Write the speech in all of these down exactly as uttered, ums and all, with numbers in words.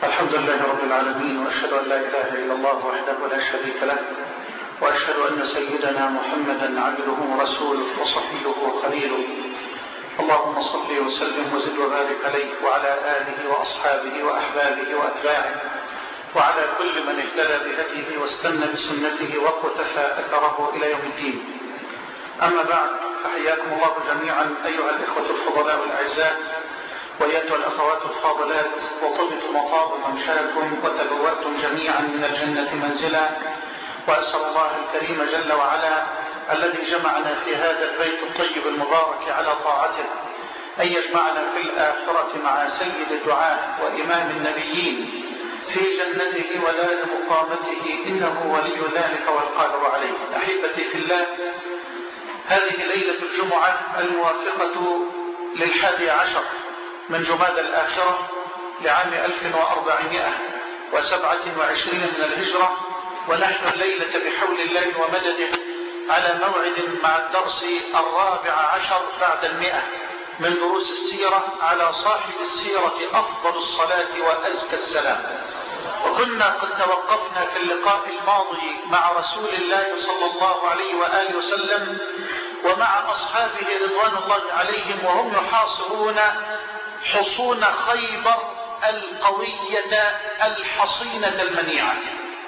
الحمد لله رب العالمين، وأشهد أن لا إله إلا الله وحده لا شريك له، وأشهد أن سيدنا محمدا عبده ورسوله وصفيه وخليله. اللهم صل وسلم وزد وبارك عليه وعلى آله وأصحابه وأحبابه وأتباعه وعلى كل من اهتدى بهديه واستنى بسنته واقتفى أثره إلى يوم الدين. أما بعد، فحياكم الله جميعا أيها الإخوة الفضلاء الأعزاء وأيتها الأخوات الفاضلات، وطبتم وطاب ممشاكم وتبوأتم جميعا من الجنة منزلا، وأسأل الله الكريم جل وعلا الذي جمعنا في هذا البيت الطيب المبارك على طاعته أن يجمعنا في الآخرة مع سيد الدعاء وإمام النبيين في جنته ودار مقامته، إنه ولي ذلك والقادر عليه. أحبتي في الله، هذه ليلة الجمعة الموافقة للحادي عشر من جمادى الآخرة لعام ألف وأربعمائة وسبعة وعشرين من الهجرة، ونحن الليلة بحول الله ومدده على موعد مع الدرس الرابع عشر بعد المئة من دروس السيرة على صاحب السيرة أفضل الصلاة وأزكى السلام. وكنا قد توقفنا في اللقاء الماضي مع رسول الله صلى الله عليه وآله وسلم ومع أصحابه رضوان الله عليهم وهم يحاصرون حصون خيبر القوية الحصينة المنيعة.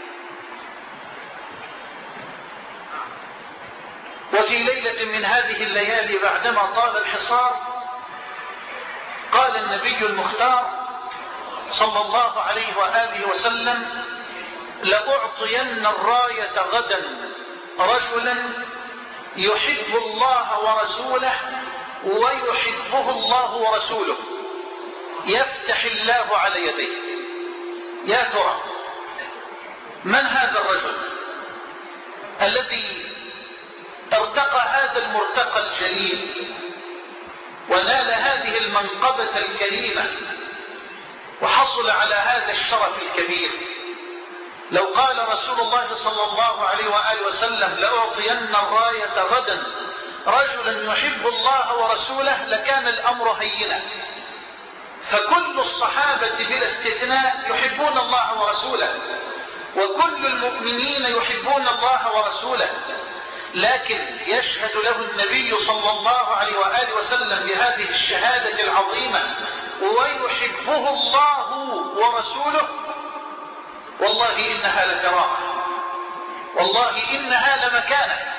وفي ليلة من هذه الليالي بعدما طال الحصار، قال النبي المختار صلى الله عليه وآله وسلم: لأعطين الراية غدا رجلا يحب الله ورسوله ويحبه الله ورسوله، يفتح الله على يديه. يا ترى من هذا الرجل الذي ارتقى هذا المرتقى الجليل ونال هذه المنقبة الكريمة وحصل على هذا الشرف الكبير؟ لو قال رسول الله صلى الله عليه وآله وسلم: لأعطين الراية غدا رجلا يحب الله ورسوله، لكان الأمر هينا. فكل الصحابة بلا استثناء يحبون الله ورسوله، وكل المؤمنين يحبون الله ورسوله، لكن يشهد له النبي صلى الله عليه وآله وسلم بهذه الشهادة العظيمة: ويحبه الله ورسوله. والله إنها لكرامة، والله إنها لمكانة،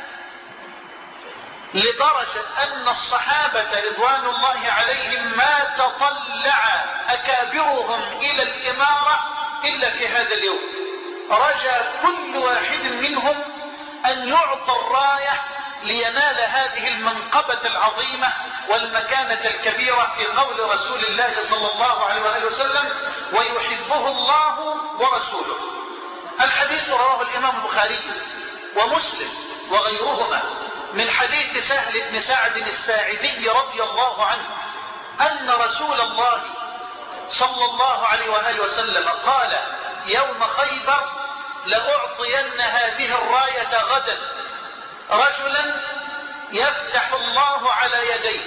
لدرجة أن الصحابة رضوان الله عليهم ما تطلع أكابرهم إلى الإمارة إلا في هذا اليوم. رجى كل واحد منهم أن يعطى الراية لينال هذه المنقبة العظيمة والمكانة الكبيرة في قول رسول الله صلى الله عليه وآله وسلم: ويحبه الله ورسوله. الحديث رواه الإمام البخاري ومسلم وغيرهما من حديث سهل بن سعد الساعدي رضي الله عنه أن رسول الله صلى الله عليه وآله وسلم قال يوم خيبر: لأعطين هذه الراية غدا رجلا يفتح الله على يديه.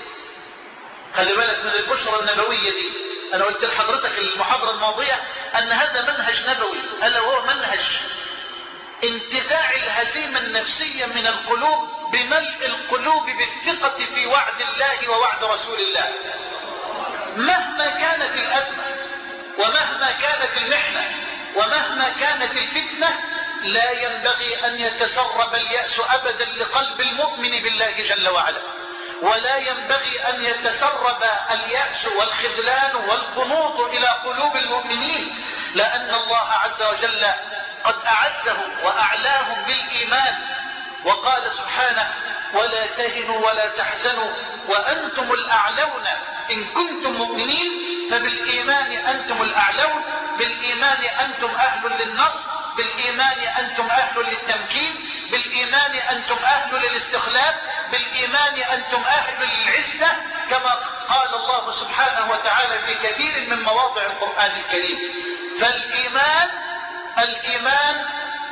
خلي بالك من البشرى النبوية دي. أنا قلت لحضرتك المحاضرة الماضية أن هذا منهج نبوي، ألا وهو منهج انتزاع الهزيمة النفسية من القلوب بملء القلوب بالثقة في وعد الله ووعد رسول الله. مهما كانت الأزمة ومهما كانت المحنة ومهما كانت الفتنة، لا ينبغي أن يتسرب اليأس أبدا لقلب المؤمن بالله جل وعلا، ولا ينبغي أن يتسرب اليأس والخذلان والقنوط إلى قلوب المؤمنين، لأن الله عز وجل قد أعزهم وأعلاهم بالإيمان، وقال سبحانه: ولا تهنوا ولا تحزنوا وأنتم الأعلون إن كنتم مؤمنين. فبالإيمان أنتم الأعلون، بالإيمان أنتم أهل للنصر، بالإيمان أنتم أهل للتمكين، بالإيمان أنتم أهل للاستخلاف، بالإيمان أنتم أهل للعزة، كما قال الله سبحانه وتعالى في كثير من مواضع القرآن الكريم. فالإيمان الإيمان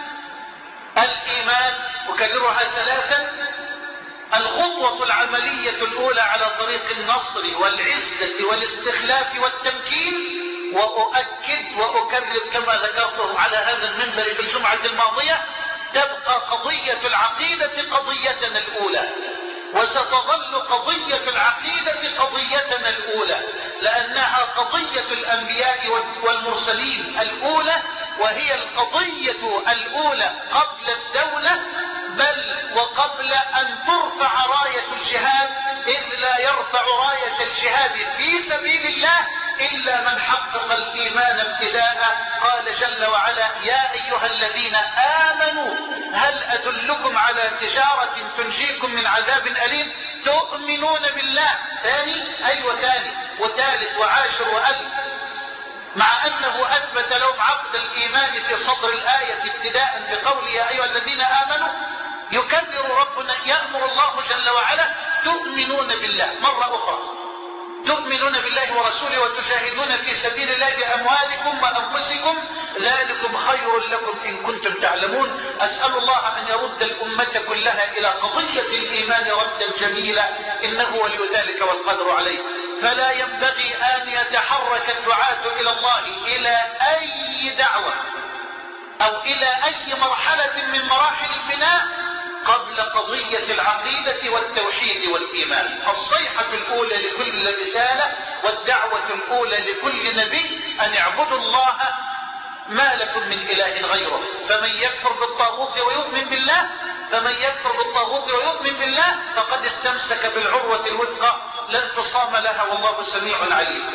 الإيمان أكررها ثلاثا: الخطوة العملية الأولى على طريق النصر والعزة والاستخلاف والتمكين وأؤكد وأكرر كما ذكرته على هذا المنبر في الجمعة الماضية، تبقى قضية العقيدة قضيتنا الأولى، وستظل قضية العقيدة قضيتنا الأولى، لأنها قضية الأنبياء والمرسلين الأولى، وهي القضية الأولى قبل الدولة، بل وقبل أن ترفع راية الجهاد، إذ لا يرفع راية الجهاد في سبيل الله إلا من حقق الإيمان ابتداء. قال جل وعلا: يا أيها الذين آمنوا هل أدلكم على تجارة تنجيكم من عذاب أليم تؤمنون بالله. ثاني أيوة ثاني وثالث وعاشر وألف، مع أنه أثبت لهم عقد الإيمان في صدر الآية ابتداء بقول يا أيها الذين آمنوا، يكرر ربنا يأمر الله جل وعلا: تؤمنون بالله مرة أخرى، تؤمنون بالله ورسوله وتجاهدون في سبيل الله بأموالكم وأنفسكم ذلكم خير لكم إن كنتم تعلمون. أسأل الله أن يرد الأمة كلها إلى قضية الإيمان ردا جميلا، إنه ولي ذلك والقدر عليه. فلا ينبغي أن يتحرك الدعاة إلى الله إلى أي دعوة أو إلى أي مرحلة من مراحل البناء قبل قضية العقيدة والتوحيد والإيمان. الصيحة الأولى لكل رسالة والدعوة الأولى لكل نبي أن اعبدوا الله ما لكم من إله غيره. فمن يكفر بالطاغوت ويؤمن بالله فمن يكفر بالطاغوت ويؤمن بالله فقد استمسك بالعروة الوثقى لا انفصام لها، والله سميع عليم.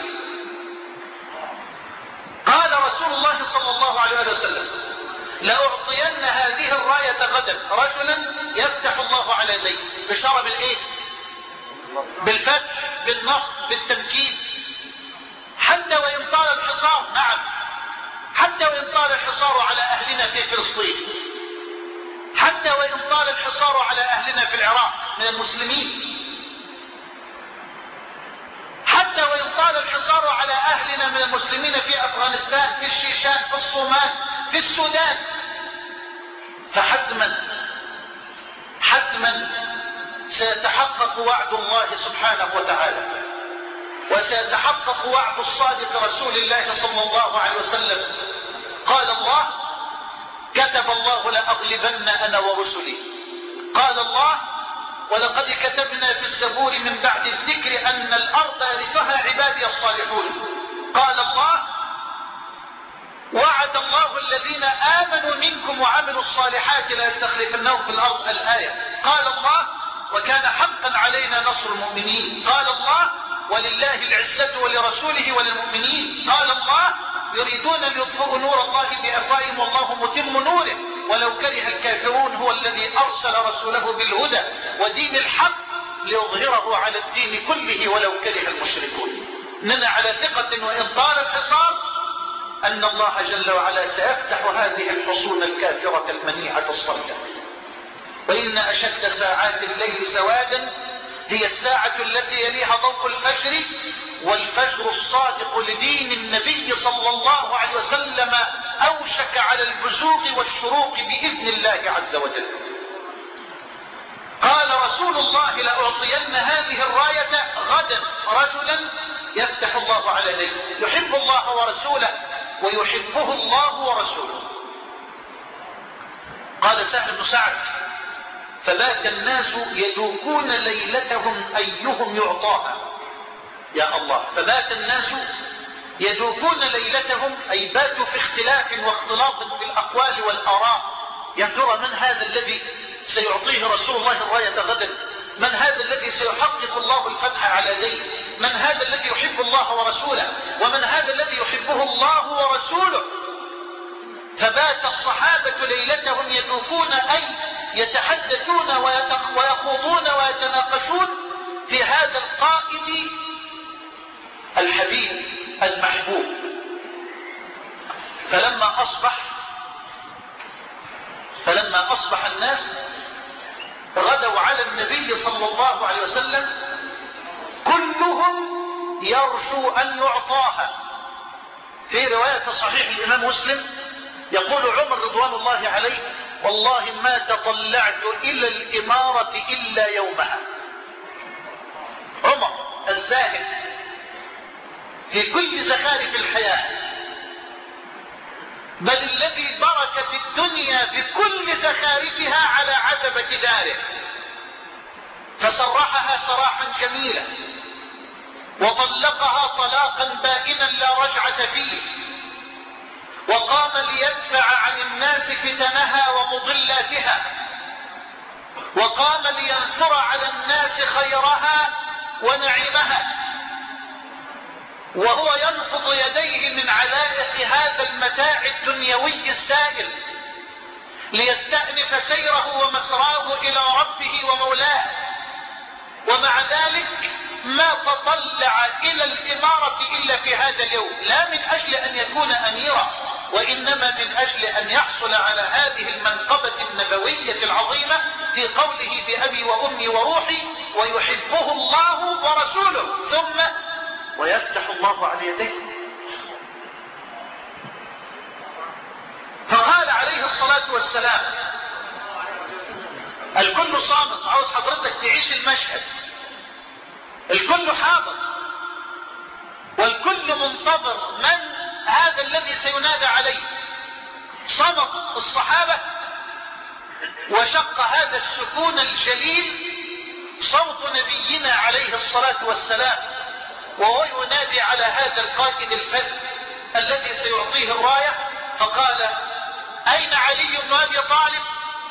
قال رسول الله صلى الله عليه وسلم: لأعطين هذه الراية غدا رجلا يفتح الله على يديه. بشارة بالايه؟ بالفتح، بالنصر، بالتمكين. حتى وإن طال الحصار، نعم، حتى وإن طال الحصار على أهلنا في فلسطين، حتى وإن طال الحصار على أهلنا في العراق من المسلمين، حتى وإن طال الحصار على أهلنا من المسلمين في أفغانستان، في الشيشان، في الصومال، في السودان، فحتما حتما سيتحقق وعد الله سبحانه وتعالى، وسيتحقق وعد الصادق رسول الله صلى الله عليه وسلم. قال الله: كتب الله لأغلبن أنا ورسلي. قال الله: ولقد كتبنا في الزبور من بعد الذكر أن الأرض يرثها عبادي الصالحون. قال الله: وعد الله الذين آمنوا منكم وعملوا الصالحات ليستخلفنهم في الأرض. الآية. قال الله: وكان حقا علينا نصر المؤمنين. قال الله: ولله العزة ولرسوله وللمؤمنين. قال الله: يريدون أن يطفئوا نور الله بأفواههم والله متم نوره ولو كره الكافرون. هو الذي أرسل رسوله بالهدى ودين الحق ليظهره على الدين كله ولو كره المشركون. إننا على ثقة وإن طال الحصار أن الله جل وعلا سيفتح هذه الحصون الكافرة المنيعة الصلدة. وإن أشد ساعات الليل سوادا هي الساعة التي يليها ضوء الفجر، والفجر الصادق لدين النبي صلى الله عليه وسلم أوشك على البزوغ والشروق بإذن الله عز وجل. قال رسول الله: لأعطين هذه الراية غدا رجلا يفتح الله على يديه، يحب الله ورسوله ويحبه الله ورسوله. قال سهل بن سعد: فبات الناس يدوكون ليلتهم أيهم يعطاها. يا الله، فبات الناس يدوكون ليلتهم، أي باتوا في اختلاف واختلاط في الأقوال والآراء. يا ترى من هذا الذي سيعطيه رسول الله الراية غدا؟ من هذا الذي سيحقق الله الفتح على يديه؟ من هذا الذي يحب الله ورسوله؟ ومن هذا الذي يحبه الله ورسوله؟ فبات الصحابة ليلتهم يدوكون، أي يتحدثون ويخوضون ويتناقشون في هذا القائد الحبيب المحبوب. فلما أصبح فلما أصبح الناس غدوا على النبي صلى الله عليه وسلم كلهم يرجو أن يعطاها. في رواية صحيح الإمام مسلم يقول عمر رضوان الله عليه: والله ما تطلعت إلى الإمارة إلا يومها. عمر الزاهد في كل زخارف الحياة، بل الذي برك في الدنيا بكل زخارفها على عتبة داره، فسرحها سراحا جميلا وطلقها طلاقا بائنا لا رجعة فيه، وقام ليدفع عن الناس فتنها ومضلاتها، وقام لينثر على الناس خيرها ونعيمها، وهو ينفض يديه من علائق هذا المتاع الدنيوي السائل ليستأنف سيره ومسراه إلى ربه ومولاه. ومع ذلك ما تطلع إلى الإمارة إلا في هذا اليوم، لا من أجل أن يكون أميرا، وإنما من أجل أن يحصل على هذه المنقبة النبوية العظيمة في قوله بأبي وأمي وروحي ويحبه الله ورسوله، ثم ويفتح الله على يديه. فقال عليه الصلاة والسلام: الكل صامت، عاوز حضرتك تعيش المشهد، الكل حاضر والكل منتظر من هذا الذي سينادى عليه. صمت الصحابة وشق هذا السكون الجليل صوت نبينا عليه الصلاة والسلام، وهو ينادي على هذا القائد الفذ الذي سيعطيه الراية، فقال: أين علي بن أبي طالب؟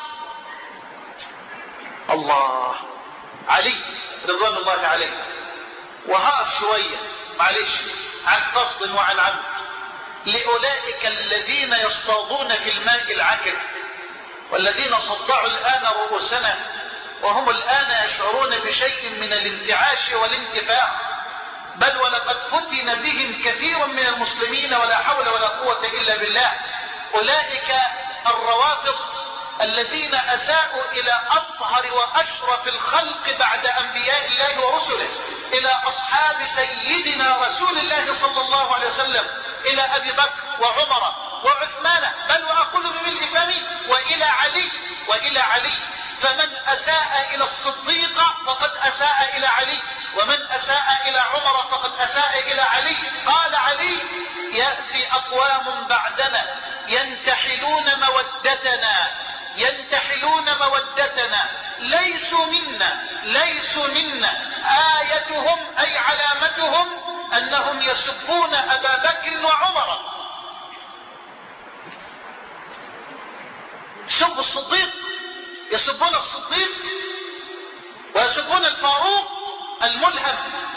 الله، علي رضوان الله عليه. وهقف شوية معلش عن قصد وعن عمد لأولئك الذين يصطادون في الماء العكر، والذين صدعوا الآن رؤوسنا وهم الآن يشعرون بشيء من الانتعاش والانتفاع، بل ولقد فتن بهم كثير من المسلمين ولا حول ولا قوة إلا بالله. أولئك الروافض الذين أساءوا إلى أطهر وأشرف الخلق بعد أنبياء الله ورسله، إلى أصحاب سيدنا رسول الله صلى الله عليه وسلم، إلى أبي بكر وعمر وعثمان، بل وأقول بملء فمي وإلى علي وإلى علي. فمن أساء إلى الصديق فقد أساء إلى علي، ومن أساء إلى عمر فقد أساء إلى علي. قال علي: يأتي أقوام بعدنا ينتحلون مودتنا ينتحلون مودتنا ليسوا منا ليسوا منا آيتهم أي علامتهم أنهم يسبون أبا بكر وعمر، سب الصديق، يسبون الصديق ويسبون الفاروق الملهم،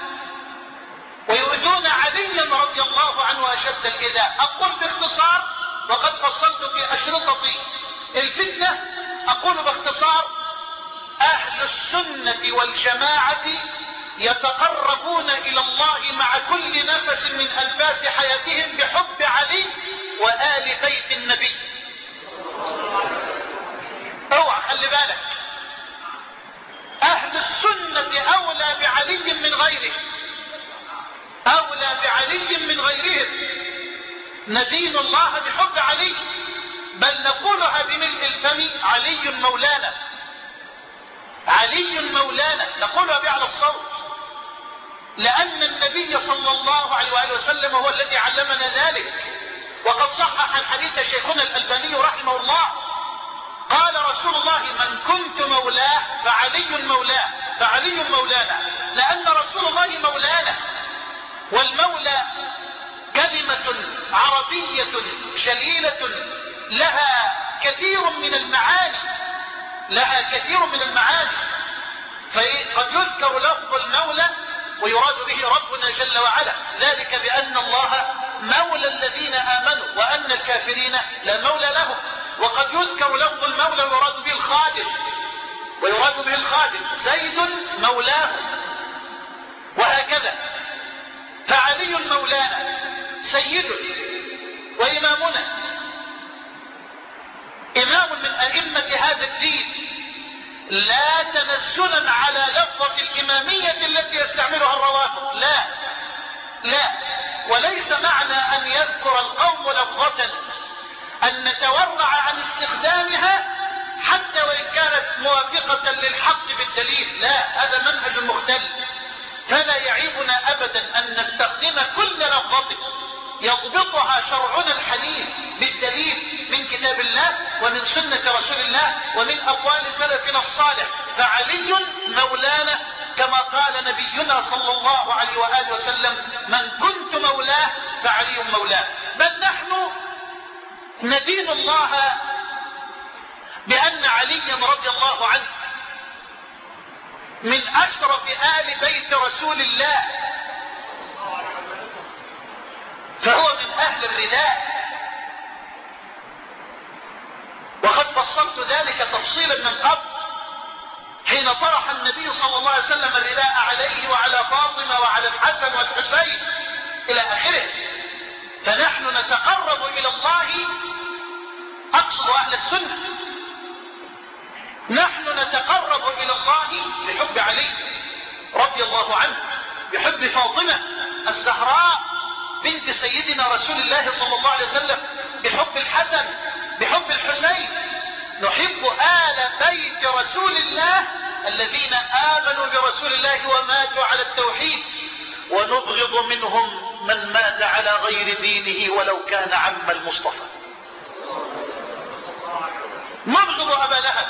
ويؤذون عليا رضي الله عنه أشد الإيذاء. أقول باختصار وقد فصلت في أشرطتي الفتنة، أقول باختصار: أهل السنة والجماعة يتقربون إلى الله مع كل نفس من أنفاس حياتهم بحب علي وآل بيت النبي. اوعى خلي بالك، أهل السنة أولى بعلي من غيره، أولى بعلي من غيرهم. ندين الله بحب علي، بل نقولها بملء الفم: علي مولانا، علي مولانا، نقولها بأعلى الصوت، لأن النبي صلى الله عليه وآله وسلم هو الذي علمنا ذلك. وقد صحح الحديث شيخنا الألباني رحمه الله، قال رسول الله: من كنت مولاه فعلي مولاه، فعلي مولانا، لأن رسول الله مولانا. والمولى كلمة عربية جليلة لها كثير من المعاني، لها كثير من المعاني. فقد يذكر لفظ المولى ويراد به ربنا جل وعلا، ذلك بأن الله مولى الذين آمنوا وأن الكافرين لا مولى لهم. وقد يذكر لفظ المولى ويراد به الخادم، ويراد به الخادم، زيد مولاه، وهكذا. فعلي مولانا سيد وإمامنا، إمام من أئمة هذا الدين، لا تنزلا على لفظة الإمامية التي يستعملها الروافض، لا لا وليس معنى أن يذكر القوم لفظة أن نتورع عن استخدامها حتى وإن كانت موافقة للحق بالدليل، لا، هذا منهج مختلف. فلا يعيبنا أبدا أن نستخدم كل لفظة يضبطها شرعنا الحنيف بالدليل من كتاب الله ومن سنة رسول الله ومن أقوال سلفنا الصالح. فعلي مولانا كما قال نبينا صلى الله عليه وآله وسلم: من كنت مولاه فعلي مولاه. بل نحن ندين الله بأن عليا رضي الله عنه من أشرف آل بيت رسول الله، فهو من أهل الرداء. وقد فصلت ذلك تفصيلا من قبل حين طرح النبي صلى الله عليه وسلم الرداء عليه وعلى فاطمة وعلى الحسن والحسين إلى آخره. فنحن نتقرب إلى الله، أقصد أهل السنة، نحن نتقرب إلى الله بحب علي رضي الله عنه، بحب فاطمة الزهراء بنت سيدنا رسول الله صلى الله عليه وسلم، بحب الحسن، بحب الحسين. نحب آل بيت رسول الله الذين آمنوا برسول الله وماتوا على التوحيد، ونبغض منهم من مات على غير دينه ولو كان عم المصطفى. نبغض أبا لهب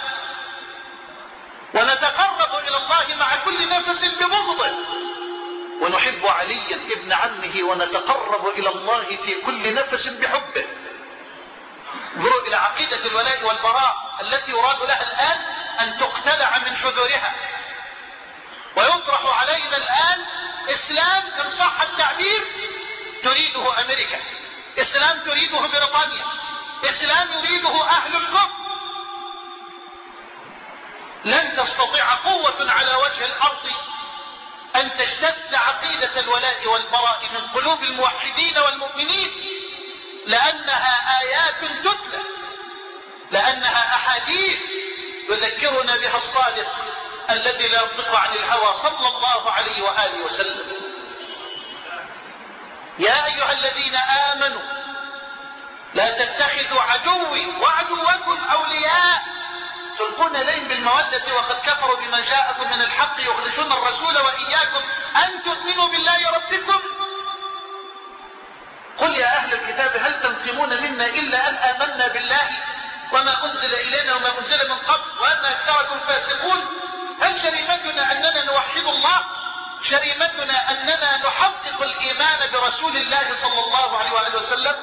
ونتقرب إلى الله مع كل نفس ببغضه، ونحب عليا ابن عمه ونتقرب إلى الله في كل نفس بحبه. انظروا إلى عقيدة الولاء والبراء التي يراد لها الآن أن تقتلع من شذورها، ويطرح علينا الآن إسلام إن صح التعبير تريده أمريكا، إسلام تريده بريطانيا، إسلام يريده أهل الكفر. لن تستطيع قوة على وجه الأرض أن تجتث عقيدة الولاء والبراء من قلوب الموحدين والمؤمنين، لأنها آيات تتلى، لأنها أحاديث يذكرنا بها الصادق الذي لا ينطق عن الهوى صلى الله عليه وآله وسلم. يا أيها الذين آمنوا لا تتخذوا عدوي وعدوكم أولياء تلقون إليهم بالمودة وقد كفروا بما جاءكم من الحق يخرجون الرسول وإياكم أن تؤمنوا بالله ربكم. قل يا أهل الكتاب هل تنقمون منا إلا أن آمنا بالله وما أنزل إلينا وما أنزل من قبل وأن أكثركم فاسقون؟ هل شريمتنا أننا نوحد الله؟ شريمتنا أننا نحقق الإيمان برسول الله صلى الله عليه وآله وسلم؟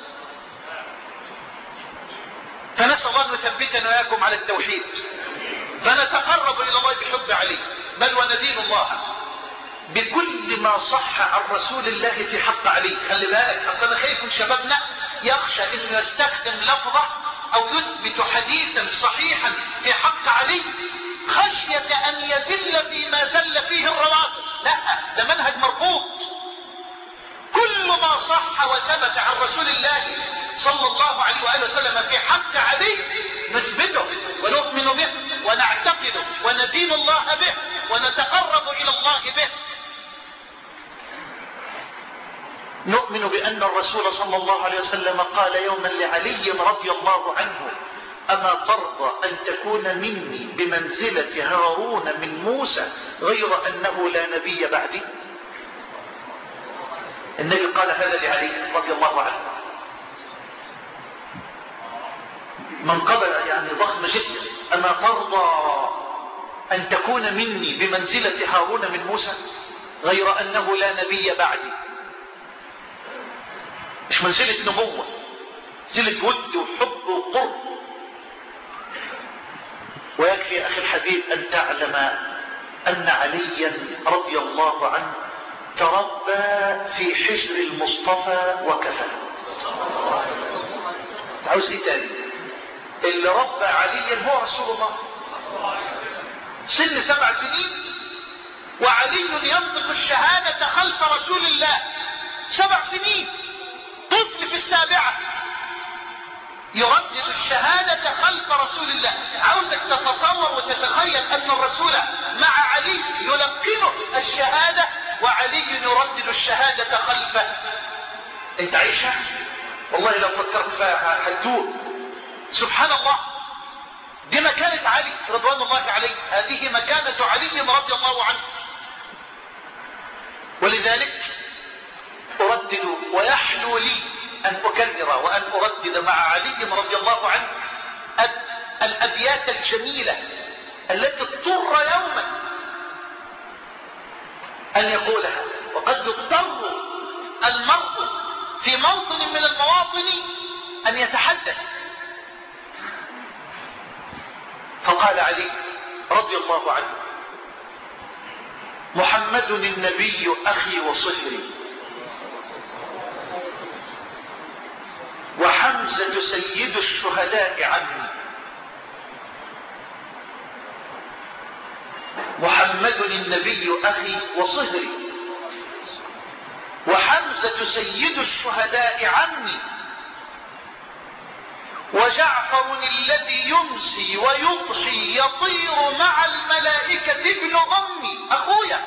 فنسأل الله أن يثبتنا وإياكم على التوحيد، فنتقرب إلى الله بحب علي، بل وندين الله بكل ما صح عن رسول الله في حق علي. خلي بالك، أصلا خايف شبابنا يخشى أنه يستخدم لفظة أو يثبت حديثا صحيحا في حق علي خشية أن يزل فيما زل فيه الروافض. لا، ده منهج مرفوض. كل ما صح وثبت عن رسول الله صلى الله عليه وآله وسلم في حق علي نثبته ونؤمن به ونعتقده وندين الله به ونتقرب إلى الله به. نؤمن بأن الرسول صلى الله عليه وسلم قال يوما لعلي رضي الله عنه: أما ترضى أن تكون مني بمنزلة هارون من موسى غير أنه لا نبي بعدي؟ النبي قال هذا لعلي رضي الله عنه، منقبة يعني ضخمة جدا. أما ترضى أن تكون مني بمنزلة هارون من موسى غير أنه لا نبي بعدي؟ مش منزلة نبوة، منزلة ود وحب وقرب. ويكفي أخي الحبيب أن تعلم أن عليا رضي الله عنه تربى في حجر المصطفى وكفى. عاوز ايه تاني؟ اللي ربى عليا هو رسول الله. سن سبع سنين وعلي ينطق الشهادة خلف رسول الله. سبع سنين، طفل في السابعة يردد الشهادة خلف رسول الله. عاوزك تتصور وتتخيل أن الرسول مع علي يلقنه الشهادة وعلي يردد الشهادة خلفه. انت عايشها؟ والله لو فكرت فيها هتدور. سبحان الله، دي مكانة علي رضوان الله عليه، هذه مكانة علي رضي الله عنه. ولذلك أردد ويحلو لي أن أكرر وأن أردد مع علي رضي الله عنه الأبيات الجميلة التي اضطر يوما أن يقولها. وقد يضطر المرء في موطن من المواطن أن يتحدث. فقال علي رضي الله عنه: محمد النبي أخي وصهري، وحمزة سيد الشهداء عني. محمد النبي أخي وصهري، وحمزة سيد الشهداء عني، وجعفر الذي يمسي ويضحي يطير مع الملائكة ابن أمي أخويا.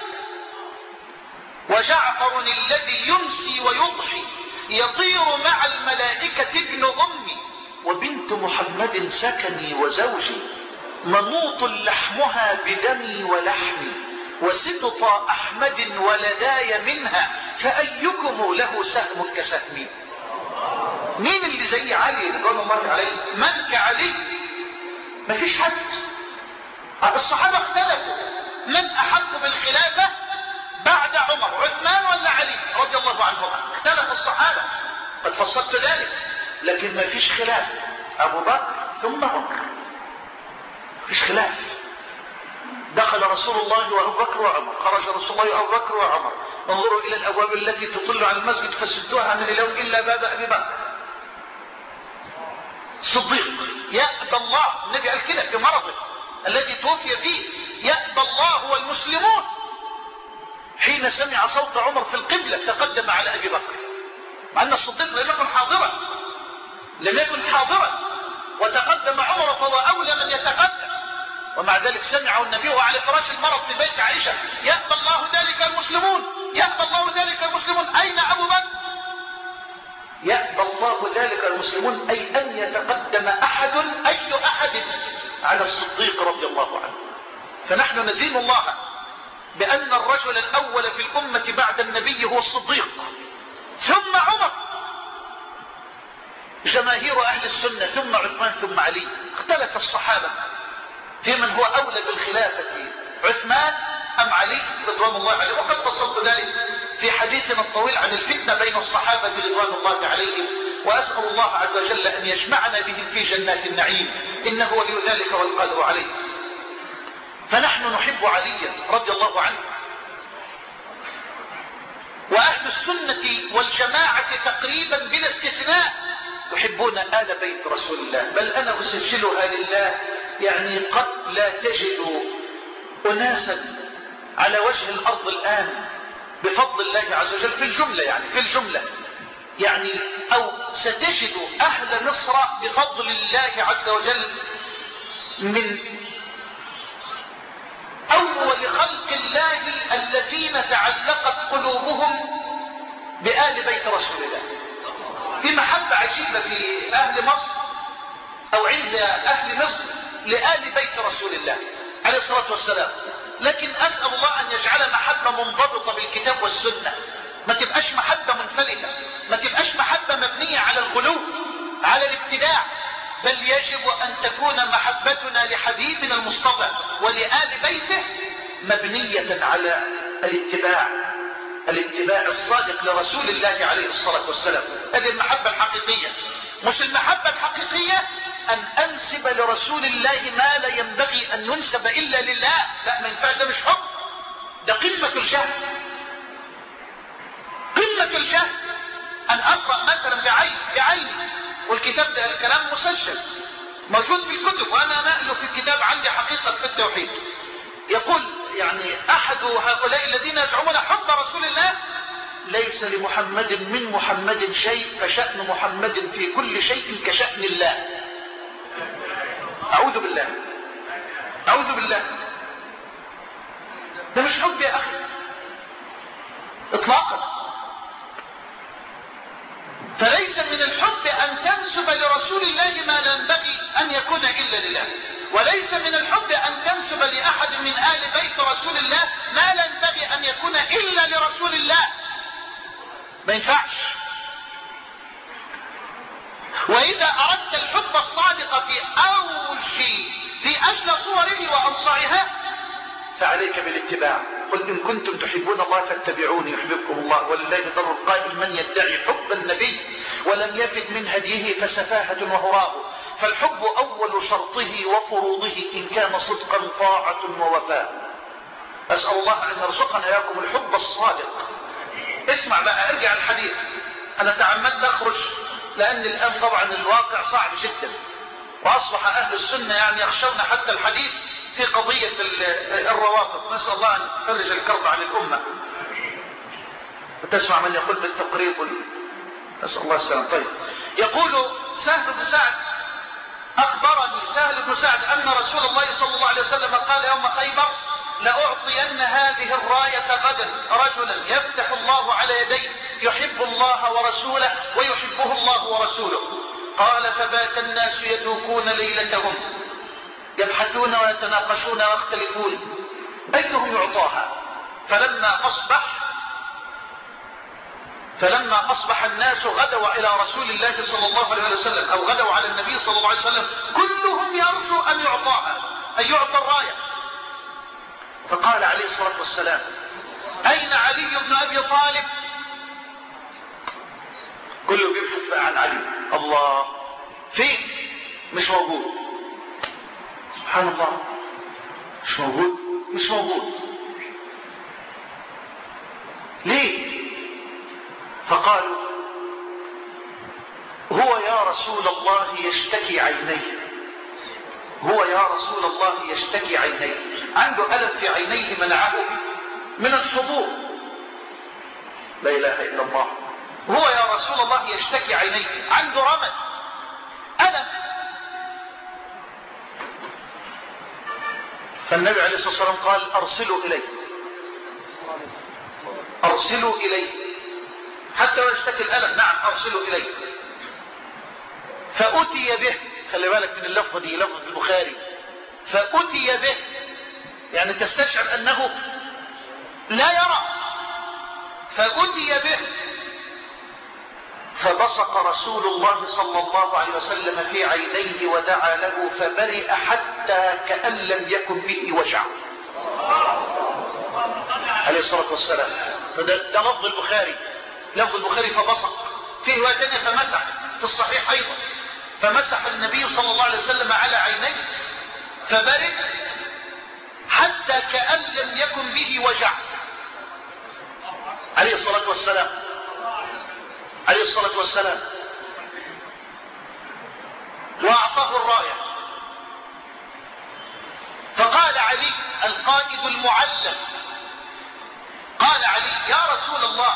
وجعفر الذي يمسي ويضحي يطير مع الملائكة ابن أمي، وبنت محمد سكني وزوجي، منوط لحمها بدمي ولحمي، وسبط أحمد ولداي منها، فأيكم له سهم كسهمي. مين اللي زي علي رضوان الله عليه؟ من كعلي؟ مفيش حد. الصحابة اختلفوا من أحق بالخلافة بعد عمر، عثمان ولا علي رضي الله عنهما؟ اختلف الصحابة، قد فصلت ذلك، لكن مفيش خلاف، أبو بكر ثم عمر، مفيش خلاف. دخل رسول الله وأبو بكر وعمر، خرج رسول الله وأبو بكر وعمر. انظروا إلى الأبواب التي تطل على المسجد فسدوها من اليوم إلا باب أبي بكر الصديق. يأبى الله، النبي قال كده في مرضه الذي توفي فيه: يأبى الله والمسلمون. حين سمع صوت عمر في القبلة تقدم على أبي بكر، مع أن الصديق لم يكن حاضرا لم يكن حاضرا وتقدم عمر فهو أولى من يتقدم، ومع ذلك سمعه النبي على فراش المرض في بيت عائشة: يأبى الله ذلك المسلمون، يأبى الله ذلك المسلمون. أين أبو بكر؟ يأبى الله ذلك المسلمون، أي أن يتقدم أحد، أي أحد، على الصديق رضي الله عنه. فنحن ندين الله بأن الرجل الأول في الأمة بعد النبي هو الصديق، ثم عمر، جماهير أهل السنة، ثم عثمان، ثم علي. اختلف الصحابة في من هو أولى بالخلافة، عثمان أم علي رضوان الله عليه، وقد فصلت ذلك في حديثنا الطويل عن الفتنة بين الصحابة رضوان الله عليهم، وأسأل الله عز وجل أن يجمعنا بهم في جنات النعيم، إنه ولي ذلك والقادر عليه. فنحن نحب عليا رضي الله عنه، وأهل السنة والجماعة تقريبا بلا استثناء يحبون آل بيت رسول الله، بل أنا أسجلها لله، يعني قد لا تجد أناسا على وجه الأرض الآن بفضل الله عز وجل في الجملة، يعني في الجملة يعني أو ستجد أهل مصر بفضل الله عز وجل من أول خلق الله الذين تعلقت قلوبهم بآل بيت رسول الله، في محبة عجيبة في أهل مصر أو عند أهل مصر لآل بيت رسول الله عليه الصلاة والسلام. لكن أسأل الله أن يجعل محبة منضبطة بالكتاب والسنة، ما تبقاش محبة منفلتة، ما تبقاش محبة مبنية على الغلو، على الابتداع، بل يجب أن تكون محبتنا لحبيبنا المصطفى ولآل بيته مبنية على الاتباع، الاتباع الصادق لرسول الله عليه الصلاة والسلام. هذه المحبة الحقيقية، مش المحبة الحقيقية أن أنسب لرسول الله ما لا ينبغي أن ينسب إلا لله، لا، ما ينفعش، ده مش حب، ده قمة الجهل، قمة الجهل. أن أقرأ مثلا بعين بعيني، والكتاب ده الكلام مسجل موجود في الكتب، وأنا نقله في الكتاب عندي حقيقة في التوحيد، يقول يعني أحد هؤلاء الذين يزعمون حب رسول الله: ليس لمحمد من محمد شيء، فشأن محمد في كل شيء كشأن الله. أعوذ بالله، أعوذ بالله، ده مش حب يا أخي إطلاقا. فليس من الحب أن تنسب لرسول الله ما لا ينبغي أن يكون إلا لله، وليس من الحب أن تنسب لأحد من آل بيت رسول الله ما لا ينبغي ينبغي أن يكون إلا لرسول الله، ما ينفعش. وإذا أردت الحب الصادق في أوج في أجل صوره وأنصارها فعليك بالاتباع. قل إن كنتم تحبون الله فاتبعوني يحببكم الله، ولله ذر القائل من يدعي حب النبي ولم يفد من هديه فسفاهة وهراء. فالحب أول شرطه وفروضه إن كان صدقا طاعة ووفاء. أسأل الله أن يرزقنا إياكم الحب الصادق. اسمع بقى، ارجع الحديث. أنا تعمدت أخرج لأن الآن طبعا الواقع صعب جدا، وأصبح أهل السنة يعني يخشون حتى الحديث في قضية الروافض. نسأل الله أن يفرج الكرب عن الأمة. وتسمع من يقول بالتقريب، نسأل الله السلام. طيب، يقول سهل بن سعد: أخبرني سهل بن سعد أن رسول الله صلى الله عليه وسلم قال يوم خيبر: لأعطين هذه الراية غدا رجلا يفتح الله على يديه يحب الله ورسوله ويحبه الله ورسوله. قال: فبات الناس يدوكون ليلتهم يبحثون ويتناقشون ويختلفون أيهم يعطاها. فلما أصبح فلما أصبح الناس غدوا إلى رسول الله صلى الله عليه وسلم، أو غدوا على النبي صلى الله عليه وسلم، كلهم يرجو أن يعطاها، أن يعطى الراية. فقال عليه الصلاة والسلام: أين علي بن أبي طالب؟ كله بيبحث بقى عن علي. الله، فين؟ مش موجود. سبحان الله، مش موجود مش موجود ليه؟ فقالوا: هو يا رسول الله يشتكي عينيه، هو يا رسول الله يشتكي عينيه، عنده ألم في عينيه منعه من الحضور. لا إله إلا الله. هو يا رسول الله يشتكي عينيه، عنده رمد، ألم. فالنبي عليه الصلاة والسلام قال: أرسلوا إليه، أرسلوا إليه حتى يشتكي الألم. نعم، أرسلوا إليه. فأتي به، خلي بالك من اللفظة دي، لفظ البخاري. فأتي به يعني تستشعر أنه لا يرى. فأتي به فبصق رسول الله صلى الله عليه وسلم في عينيه ودعا له فبرئ حتى كأن لم يكن به وجع عليه الصلاة والسلام. فده ده لفظ البخاري، لفظ البخاري. فبصق. فيه رواية ثانية فمسح في الصحيح أيضا. فمسح النبي صلى الله عليه وسلم على عينيه فبرئ حتى كأن لم يكن به وجع عليه الصلاة والسلام، عليه الصلاة والسلام. وأعطاه الراية. فقال علي القائد المعلم، قال علي: يا رسول الله،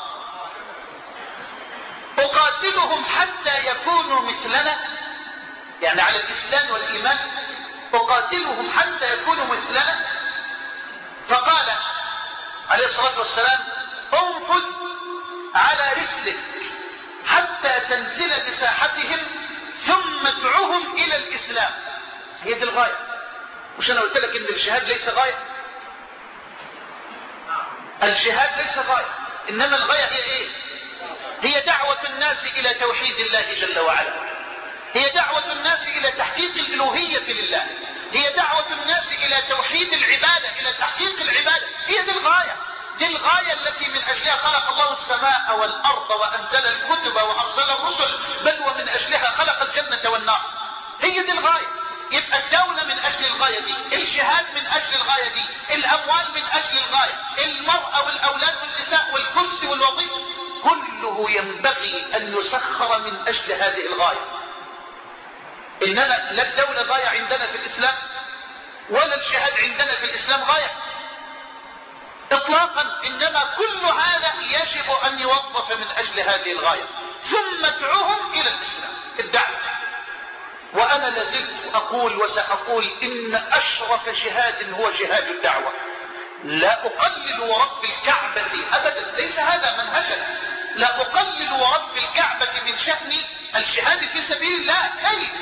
أقاتلهم حتى يكونوا مثلنا، يعني على الإسلام والإيمان، أقاتلهم حتى يكونوا مثلنا. فقال عليه الصلاة والسلام: انفذ على رسلك حتى تنزل بساحتهم ثم ادعوهم إلى الإسلام. هي دي الغاية. مش أنا قلت لك إن الجهاد ليس غاية؟ الجهاد ليس غاية، إنما الغاية هي إيه؟ هي دعوة الناس إلى توحيد الله جل وعلا، هي دعوة الناس إلى تحقيق الألوهية لله، هي دعوة الناس إلى توحيد العبادة، إلى تحقيق العبادة. هي دي الغاية، دي الغاية التي من أجلها خلق الله السماء والأرض وأنزل الكتب وأرسل الرسل، بل ومن أجلها خلق الجنة والنار. هي دي الغاية. يبقى الدولة من أجل الغاية دي، الجهاد من أجل الغاية دي، الأموال من أجل الغاية، المرأة والأولاد والنساء والكرسي والوظيفة، كله ينبغي أن يسخر من أجل هذه الغاية. إننا لا الدولة غاية عندنا في الإسلام ولا الجهاد عندنا في الإسلام غاية إطلاقا، إنما كل هذا يجب أن يوظف من أجل هذه الغاية. ثم ادعوهم إلى الإسلام، الدعوة. وأنا لازلت أقول وسأقول إن أشرف جهاد هو جهاد الدعوة. لا أقلل ورب الكعبة أبدا، ليس هذا منهجا. لا أقلل ورب الكعبة من شأن الجهاد في سبيل الله. كيف؟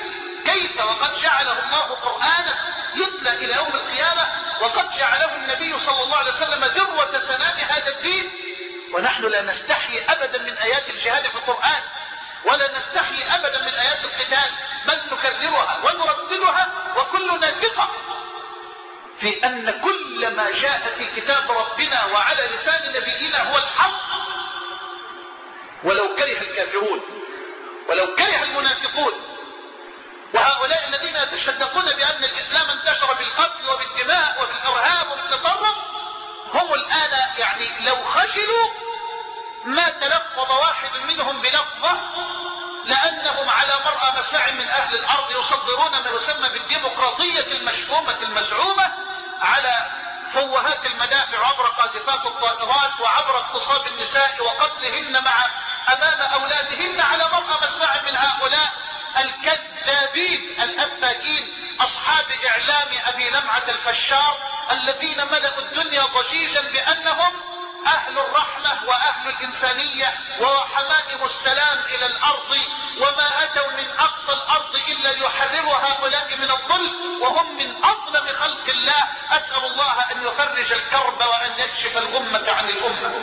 كيف وقد جعله الله قرآنا يتلى إلى يوم القيامة، وقد جعله النبي صلى الله عليه وسلم ذروة سنام هذا الدين، ونحن لا نستحي أبدا من آيات الجهاد في القرآن، ولا نستحي أبدا من آيات القتال، بل نكررها ونرددها، وكلنا ثقة في أن كل ما جاء في كتاب ربنا وعلى لسان نبينا هو الحق، ولو كره الكافرون ولو كره المنافقون. وهؤلاء الذين يتشدقون بأن الإسلام انتشر بالقتل وبالدماء وبالإرهاب وبالتطرف، هم الآن يعني لو خجلوا ما تلفظ واحد منهم بلفظة، لأنهم على مرأى مسمع من أهل الأرض يصدرون ما يسمى بالديمقراطية المشؤومة المزعومة على فوهات المدافع وعبر قاذفات الطائرات وعبر اغتصاب النساء وقتلهن مع أمام أولادهن، على مرأى مسمع من هؤلاء الكذابين الأفاكين أصحاب إعلام أبي لمعة الفشار، الذين ملأوا الدنيا ضجيجا بأنهم أهل الرحمة وأهل الإنسانية وحمائم السلام إلى الأرض، وما أتوا من أقصى الأرض إلا ليحرروا هؤلاء من الظلم، وهم من أظلم خلق الله. أسأل الله أن يفرج الكرب وأن يكشف الغمة عن الأمة.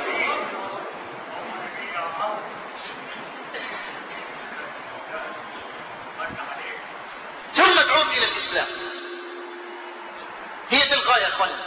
ثم ادعون إلى الإسلام، هي دي الغاية يا أخواني.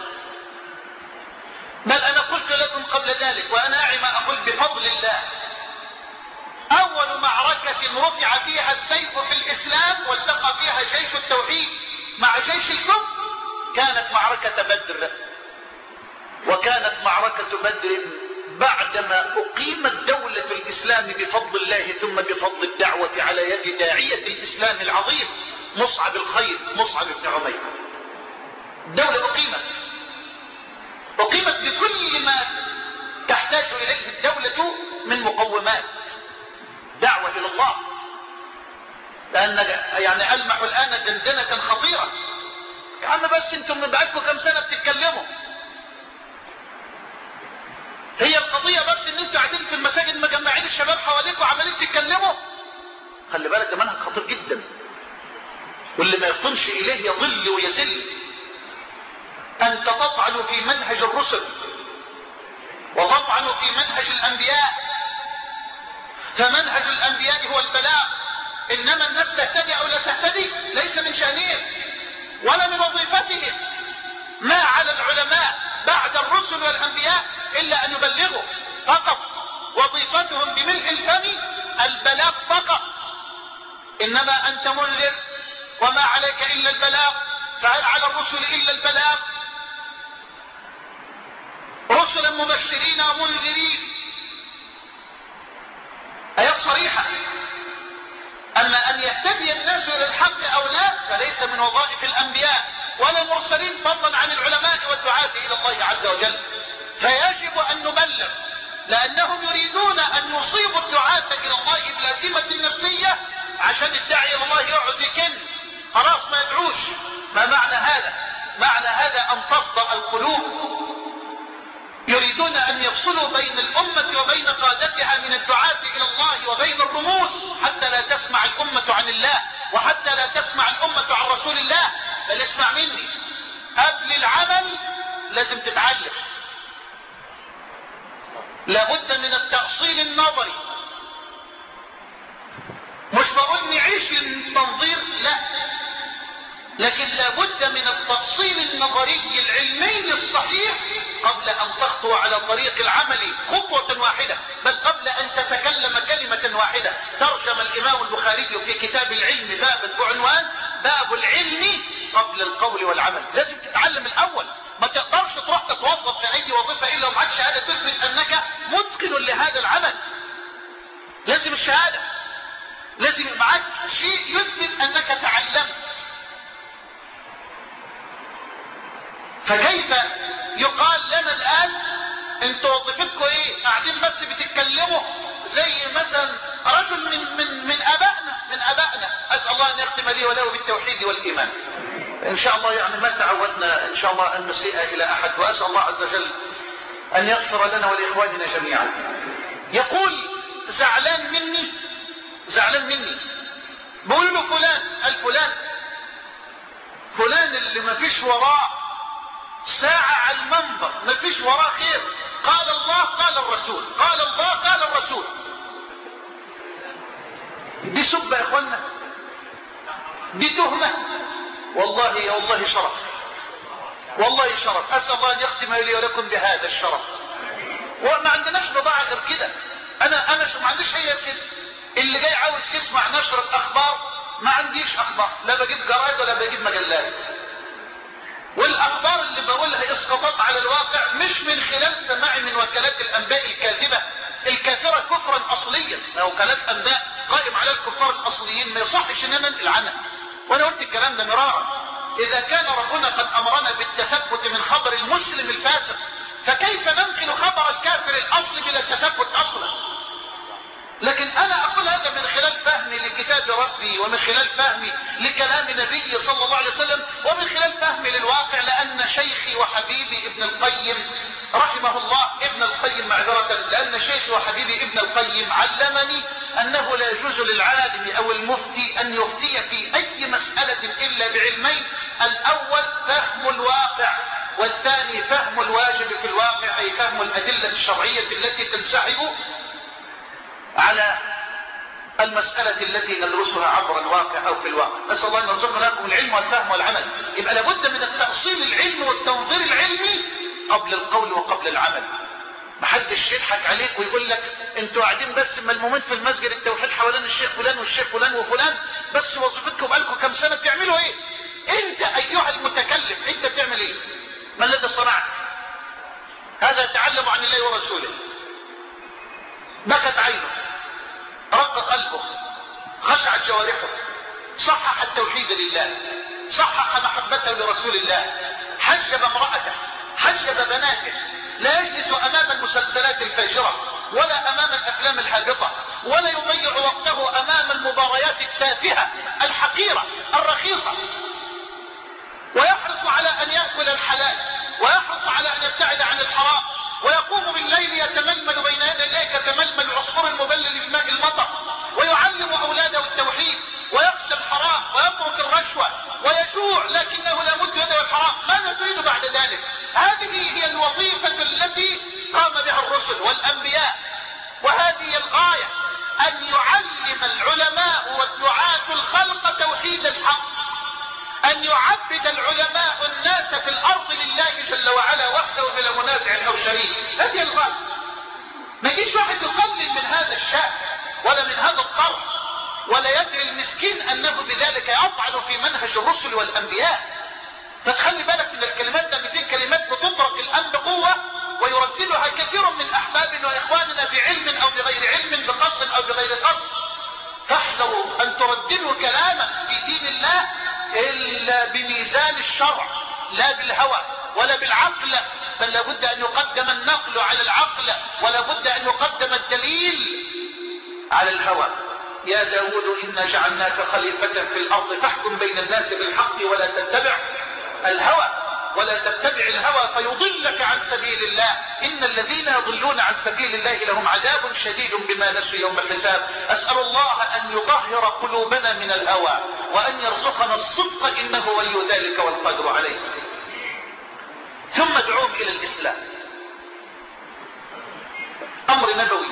بل أنا قلت لكم قبل ذلك وأنا أعي ما أقول بفضل الله، أول معركة رفع فيها السيف في الإسلام والتقى فيها جيش التوحيد مع جيش الكفر كانت معركة بدر. وكانت معركة بدر بعدما أقيمت دولة الإسلام بفضل الله ثم بفضل الدعوة على يد داعية الإسلام العظيم مصعب الخير مصعب بن عمير. الدولة أقيمت أقيمت بكل ما تحتاج إليه الدولة من مقومات دعوة إلى الله، لأن يعني ألمح الآن دندنة خطيرة. يا عم بس انتم من بعدكم كم سنة بتتكلموا، هي القضية بس ان انتوا قاعدين في المساجد مجمعين الشباب حواليكم وعمالين تتكلموا. خلي بالك ده منهج خطير جدا، واللي ما يفطنش إليه يضل ويزل. أنت تطعن في منهج الرسل وتطعن في منهج الأنبياء، فمنهج الأنبياء هو البلاغ، إنما الناس تهتدي أو لا تهتدي ليس من شأنهم ولا من وظيفتهم. ما على العلماء بعد الرسل والأنبياء إلا أن يبلغوا فقط، وظيفتهم بملء الفم البلاغ فقط. إنما أنت منذر وما عليك إلا البلاغ، فهل على الرسل إلا البلاغ؟ رسلا مبشرين ومنذرين، آيات صريحة. أما أن يهتدي الناس إلى الحق أو لا فليس من وظائف الأنبياء ولا المرسلين، فضلا عن العلماء والدعاة إلى الله عز وجل. فيجب أن نبلغ، لأنهم يريدون أن يصيبوا الدعاة إلى الله بلازمة النفسية، عشان الداعي إلى الله يقعد يكن خلاص ما يدعوش. ما معنى هذا؟ معنى هذا أن تصدأ القلوب. يريدون أن يفصلوا بين الأمة وبين قادتها من الدعاة إلى الله وبين الرموز، حتى لا تسمع الأمة عن الله وحتى لا تسمع الأمة عن رسول الله. بل اسمع مني، قبل العمل لازم تتعلم، لابد من التأصيل النظري. مش بقول نعيش التنظير، لا، لكن لابد من التأصيل النظري العلمي الصحيح قبل أن تخطو على طريق العمل خطوة واحدة، بل قبل أن تتكلم كلمة واحدة. ترجم الإمام البخاري في كتاب العلم باب بعنوان باب العلم قبل القول والعمل. لازم تتعلم الأول، ما تقدرش تروح تتوظف في أي وظيفة إلا ومعك شهادة تثبت أنك متقن لهذا العمل. لازم الشهادة، لازم معك شيء يثبت أنك تعلمت. فكيف يقال لنا الآن انتوا وظيفتكم ايه؟ قاعدين بس بتتكلموا زي مثلا رجل من من من ابائنا من ابائنا اسال الله ان يختم لي وله بالتوحيد والايمان. ان شاء الله يعني ما تعودنا ان شاء الله ان نسيء الى احد، واسال الله عز وجل ان يغفر لنا ولاخواننا جميعا. يقول زعلان مني زعلان مني بقول له فلان الفلان فلان اللي ما فيش وراه ساعة على المنبر ما فيش وراه خير، قال الله قال الرسول، قال الله قال الرسول. دي سبة يا اخوانا، دي تهمة. والله يا والله شرف، والله شرف. اسأل الله ان يختم لي ولكم بهذا الشرف. وما عندناش بضاعة غير كده. انا انا ما عنديش هي كده. اللي جاي عاوز يسمع نشرة اخبار، ما عنديش اخبار، لا بجيب جرايد ولا بجيب مجلات. والاخبار اللي بقولها اسقاطات على الواقع، مش من خلال سماعي من وكالات الانباء الكاذبة الكافرة كفرا اصليا. وكالات انباء قائم على الكفار الاصليين ما يصحش اننا ننقل عنها. وانا قلت الكلام ده مرارا. اذا كان ربنا قد امرنا بالتثبت من خبر المسلم الفاسق، فكيف ننقل خبر الكافر الاصلي بلا تثبت اصلا؟ لكن انا اقول هذا من خلال فهمي لكتاب ربي، ومن خلال فهمي لكلام نبي صلى الله عليه وسلم، ومن خلال فهمي للواقع. لان شيخي وحبيبي ابن القيم رحمه الله، ابن القيم معذرة، لان شيخي وحبيبي ابن القيم علمني انه لا يجوز للعالم او المفتي ان يفتي في اي مسألة الا بعلمين: الاول فهم الواقع، والثاني فهم الواجب في الواقع، اي فهم الادلة الشرعية التي تنسحب على المسألة التي ندرسها عبر الواقع او في الواقع. نسأل الله ان يرزقنا لكم العلم والفهم والعمل. يبقى لابد من التأصيل العلمي والتنظير العلمي قبل القول وقبل العمل. محدش يضحك عليك ويقول لك انتوا قاعدين بس ملمومين في المسجد التوحيد حوالين الشيخ فلان والشيخ فلان وفلان، بس وظيفتكم بقالكم كم سنة بتعملوا ايه؟ انت ايها المتكلم انت بتعمل ايه؟ ما الذي صنعت؟ هذا يتعلم عن الله ورسوله. بكت عينه، رق قلبه، خشعت جوارحه، صحح التوحيد لله، صحح محبته لرسول الله، حجب امرأته، حجب بناته، لا يجلس امام المسلسلات الفاجرة ولا امام الافلام الهابطة، ولا يضيع وقته امام المباريات التافهة الحقيرة الرخيصة، ويحرص على ان يأكل الحلال، ويحرص على ان يبتعد عن الحرام، ويقوم بالليل يتململ بين يدي الله كتململ العصفور المبلل بماء المطر، ويعلم اولاده التوحيد، ويقتل الحرام، ويترك الرشوة، ويجوع لكنه لا مد يده الحرام. ماذا تريد بعد ذلك؟ هذه هي الوظيفة التي قام بها الرسل والانبياء، وهذه هي الغاية: ان يعلم العلماء والدعاة الخلق توحيد الحق، ان يعبد العلماء الناس في الارض لله جل وعلا وحده بلا منازع او شريك. هذه الغاية. ما يجيش واحد يقلل من هذا الشأن ولا من هذا الطرح، ولا يدري المسكين انه بذلك يطعن في منهج الرسل والانبياء. فتخلي بالك من الكلمات ده، مئتين كلمات بتطرق الان بقوة ويرددها كثير من احبابنا واخواننا بعلم او بغير علم، بقصد او بغير قصد. تحذروا ان ترددوا كلاما في دين الله الا بميزان الشرع، لا بالهوى ولا بالعقل، بل لابد ان يقدم النقل على العقل، ولا بد ان يقدم الدليل على الهوى. يا داود إنا جعلناك خليفة في الأرض فاحكم بين الناس بالحق ولا تتبع الهوى ولا تتبع الهوى فيضلك عن سبيل الله. إن الذين يضلون عن سبيل الله لهم عذاب شديد بما نسوا يوم الحساب. أسأل الله أن يطهر قلوبنا من الهوى وأن يرزقنا الصدق إنه ولي ذلك والقادر عليه. ثم ادعوهم إلى الإسلام. أمر نبوي.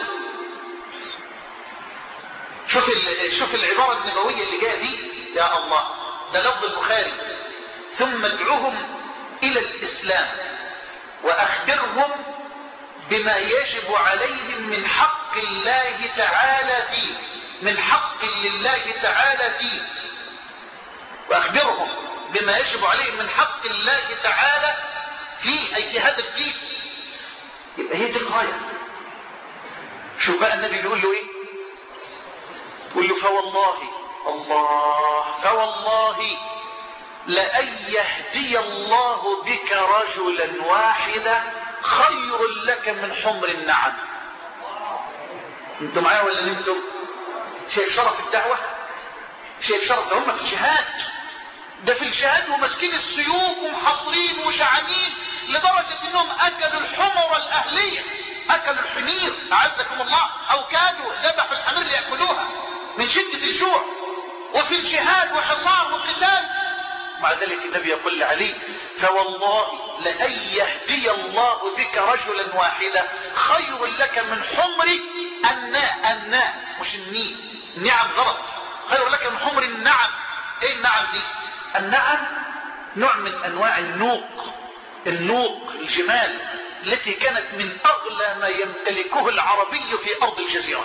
شوف شوف العبارة النبوية اللي جاء دي، يا الله، ده لفظ البخاري: ثم ادعوهم إلى الإسلام وأخبرهم بما يجب عليهم من حق الله تعالى فيه، من حق لله تعالى فيه، وأخبرهم بما يجب عليهم من حق الله تعالى فيه، أي في هذا الدين. يبقى هي دي الغاية. شوف بقى النبي بيقول له ايه؟ يقول له فوالله الله فوالله لأن يهدي الله بك رجلا واحدا خير لك من حمر النعم. انتوا معايا ولا نمتم؟ شايف شرف الدعوة؟ شايف شرف؟ ده هم في الجهاد، ده في الجهاد وماسكين السيوف ومحاصرين وشعانين لدرجة انهم اكلوا الحمر الاهلية، اكلوا الحمير اعزكم الله، او كانوا ذبحوا الحمير ليأكلوها من شدة الجوع. وفي الجهاد وحصار وقتال. مع ذلك النبي يقول لعلي: فوالله لأن يهدي الله بك رجلا واحدا خير لك من حمر الناء. الناء مش الني، النعم غلط، خير لك من حمر النعم. ايه النعم دي؟ النعم نوع من انواع النوق، النوق الجمال التي كانت من اغلى ما يمتلكه العربي في ارض الجزيرة.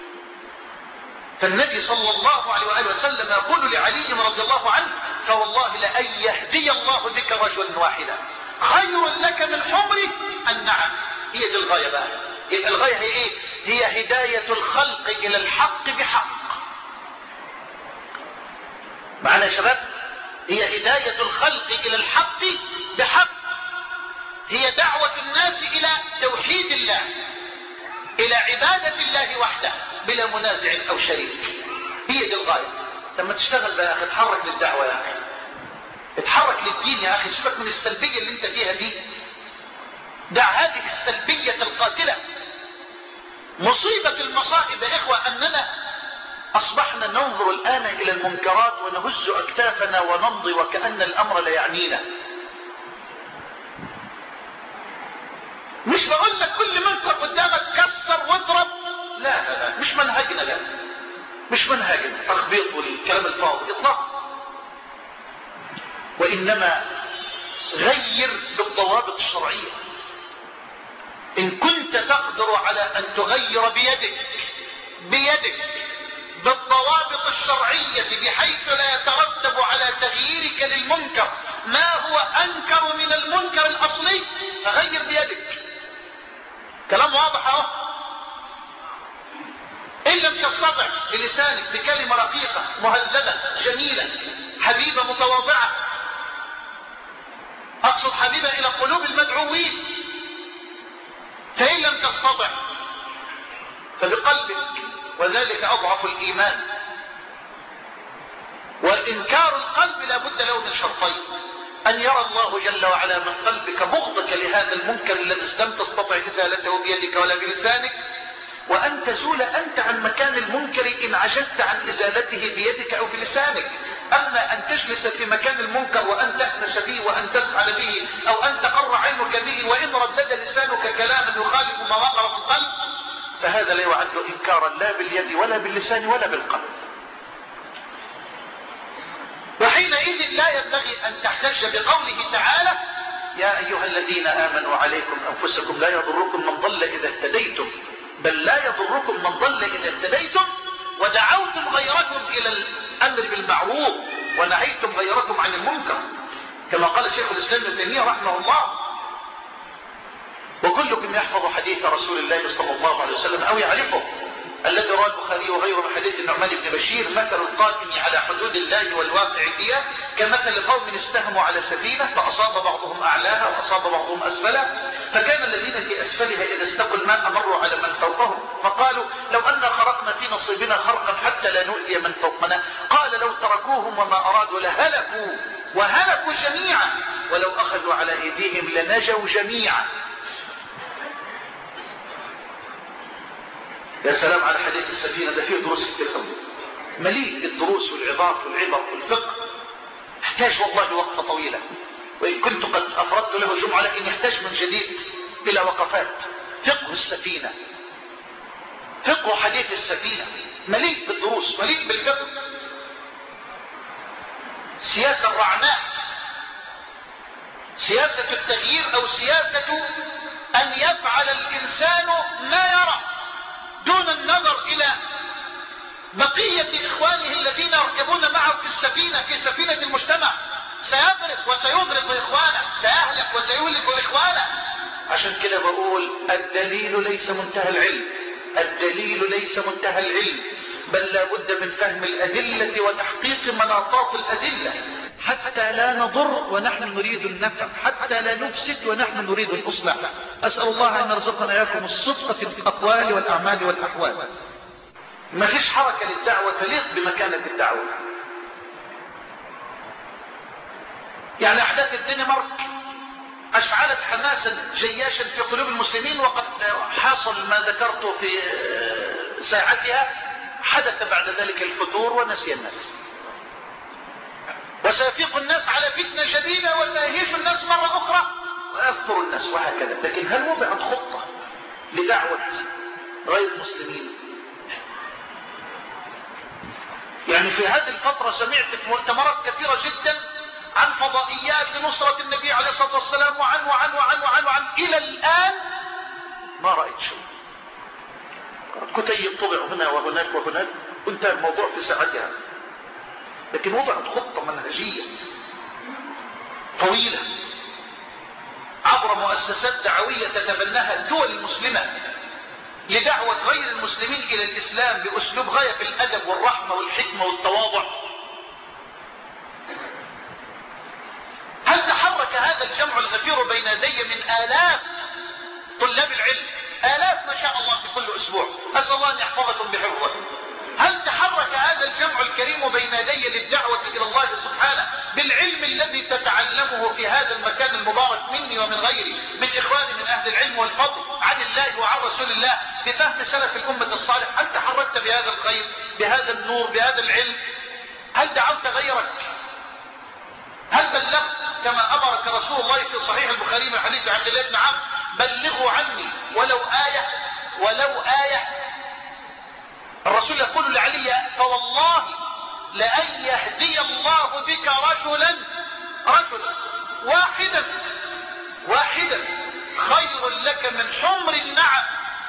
فالنبي صلى الله عليه وآله وسلم يقول لعلي رضي الله عنه: فوالله لأن يهدي الله بك رجلا واحدا خير لك من حمر النعم. هي دي الغاية بقى. الغاية هي ايه؟ هي هداية الخلق الى الحق بحق. معنا يا شباب؟ هي هداية الخلق الى الحق بحق، هي دعوة الناس الى توحيد الله، الى عبادة الله وحده بلا منازع او شريك. هي دي الغاية. لما تشتغل بقى يا اخي، اتحرك للدعوة يا اخي، اتحرك للدين يا اخي، سيبك من السلبية اللي انت فيها دي. دع هذه السلبية القاتلة. مصيبة المصائب يا اخوة اننا اصبحنا ننظر الان الى المنكرات ونهز اكتافنا ونمضي وكأن الامر لا يعنينا. مش بقول لك كل منكر قدامك كسر واضرب، لا لا لا، مش منهجنا، لا مش منهجنا تخبيط والكلام الفاضي اطلاقا. وانما غير بالضوابط الشرعية. ان كنت تقدر على ان تغير بيدك بيدك بالضوابط الشرعية بحيث لا يترتب على تغييرك للمنكر ما هو انكر من المنكر الاصلي، فغير بيدك. كلام واضح اهو. ان لم تستطع بلسانك بكلمة رقيقة مهذبة جميلة حبيبة متواضعة، اقصد حبيبة الى قلوب المدعوين، فان لم تستطع فبقلبك، وذلك اضعف الايمان. وانكار القلب لا بد له من شرطين: ان يرى الله جل وعلا من قلبك بغضك لهذا المنكر الذي لم تستطع ازالته بيدك ولا بلسانك، وان تزول انت عن مكان المنكر ان عجزت عن ازالته بيدك او بلسانك. اما ان تجلس في مكان المنكر وان تأنس به وان تسعد به او ان تقر عينك به وان ردد لسانك كلاما يخالف ما وقر في القلب، فهذا لا يعد انكارا لا باليد ولا باللسان ولا بالقلب. وحينئذ لا ينبغي ان تحتج بقوله تعالى: يا ايها الذين امنوا عليكم انفسكم لا يضركم من ضل اذا اهتديتم، بل لا يضركم من ضل اذا اهتديتم ودعوتم غيركم الى الامر بالمعروف ونهيتم غيركم عن المنكر، كما قال شيخ الاسلام ابن تيمية رحمه الله: وكلكم يحفظ حديث رسول الله صلى الله عليه وسلم او يعرفه، الذي رواه البخاري وغيره من حديث النعمان بن بشير: مثل القائم على حدود الله والواقع فيها كمثل قوم استهموا على سفينة فأصاب بعضهم أعلاها وأصاب بعضهم أسفلها، فكان الذين في أسفلها إذا استقوا الماء مروا على من فوقهم فقالوا: لو أن خرقنا في نصيبنا خرقا حتى لا نؤذي من فوقنا. قال: لو تركوهم وما أرادوا لهلكوا وهلكوا جميعا، ولو أخذوا على أيديهم لنجوا جميعا. يا سلام على حديث السفينة، ده فيه دروس كتير خمسة، مليء بالدروس والعظات والعبر والفقه، يحتاج والله وقفة طويلة، وإن كنت قد أفردت له جمعة لكن يحتاج من جديد إلى وقفات. فقه السفينة، فقه حديث السفينة مليء بالدروس، مليء بالفقه. سياسة الرعناء، سياسة التغيير أو سياسة أن يفعل الإنسان ما يرى دون النظر إلى بقية إخوانه الذين يركبون معه في السفينة، في سفينة المجتمع. سيغرق وسيغرق إخوانه، سيهلك وسيهلك إخوانه. عشان كده بقول: الدليل ليس منتهى العلم، الدليل ليس منتهى العلم، بل لا بد من فهم الأدلة وتحقيق مناطات الأدلة، حتى لا نضر ونحن نريد النفع، حتى لا نفسد ونحن نريد الإصلاح. أسأل الله أن يرزقنا إياكم الصدق في الأقوال والأعمال والأحوال. ما فيش حركة للدعوة تليق بمكانة الدعوة. يعني أحداث الدنمارك أشعلت حماسا جياشا في قلوب المسلمين، وقد حاصل ما ذكرته في ساعتها، حدث بعد ذلك الفتور ونسي الناس. وسيفيق الناس على فتنة شديدة وسيهيش الناس مرة أخرى ويكثر الناس وهكذا. لكن هل وضعت خطة لدعوة غير المسلمين؟ يعني في هذه الفترة سمعت في مؤتمرات كثيرة جدا عن فضائيات لنصرة النبي عليه الصلاة والسلام وعن وعن وعن وعن, وعن. إلى الآن ما رأيت شيء. كتيب طبع هنا وهناك وهناك وانتهى الموضوع في ساعتها. لكن وضعت خطة منهجية طويلة عبر مؤسسات دعوية تتبناها الدول المسلمة لدعوة غير المسلمين إلى الإسلام بأسلوب غاية في الأدب والرحمة والحكمة والتواضع. هل تحرك هذا الجمع الغفير بين يدي من آلاف طلاب العلم، آلاف ما شاء الله في كل أسبوع، أسأل الله أن يحفظكم بحفظه. هل تحرك هذا الجمع الكريم بين يدي للدعوة إلى الله سبحانه بالعلم الذي تتعلمه في هذا المكان المبارك مني ومن غيري من إخواني من أهل العلم والفضل عن الله وعن رسول الله بفهم سلف الأمة الصالح؟ هل تحركت بهذا الخير بهذا النور بهذا العلم؟ هل دعوت غيرك؟ هل بلغت كما أمرك رسول الله في صحيح البخاري من حديث عبد الله بن عمرو بلغوا عني ولو آية ولو آية؟ الرسول يقول لعلي فوالله لأن يهدي الله بك رجلا رجلا واحدا واحدا خير لك من حمر النعم.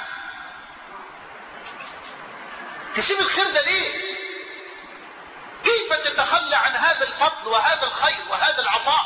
تسيب الخير ده ليه؟ كيف تتخلى عن هذا الفضل وهذا الخير وهذا العطاء؟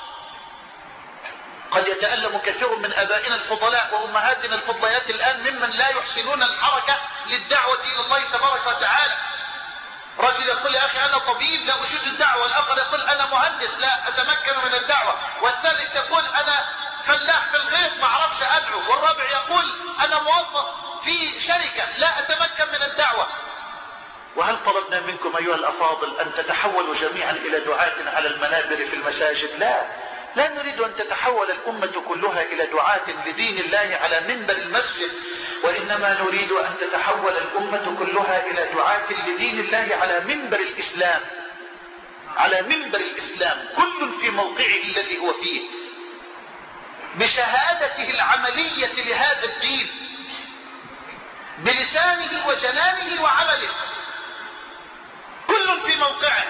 قد يتألم كثير من أبائنا الفضلاء وأمهاتنا الفضليات الآن ممن لا يحسنون الحركة للدعوة إلى الله تبارك وتعالى. رجل يقول يا أخي أنا طبيب لا أجيد الدعوة، والآخر يقول أنا مهندس لا أتمكن من الدعوة، والثالث يقول أنا فلاح في الغيط ما أعرفش أدعو، والرابع يقول أنا موظف في شركة لا أتمكن من الدعوة. وهل طلبنا منكم أيها الأفاضل أن تتحولوا جميعا إلى دعاة على المنابر في المساجد؟ لا، لا نريد أن تتحول الأمة كلها إلى دعاة لدين الله على منبر المسجد، وإنما نريد أن تتحول الأمة كلها إلى دعاة لدين الله على منبر الإسلام، على منبر الإسلام كل في موقعه الذي هو فيه بشهادته العملية لهذا الدين بلسانه وجنانه وعمله، كل في موقعه.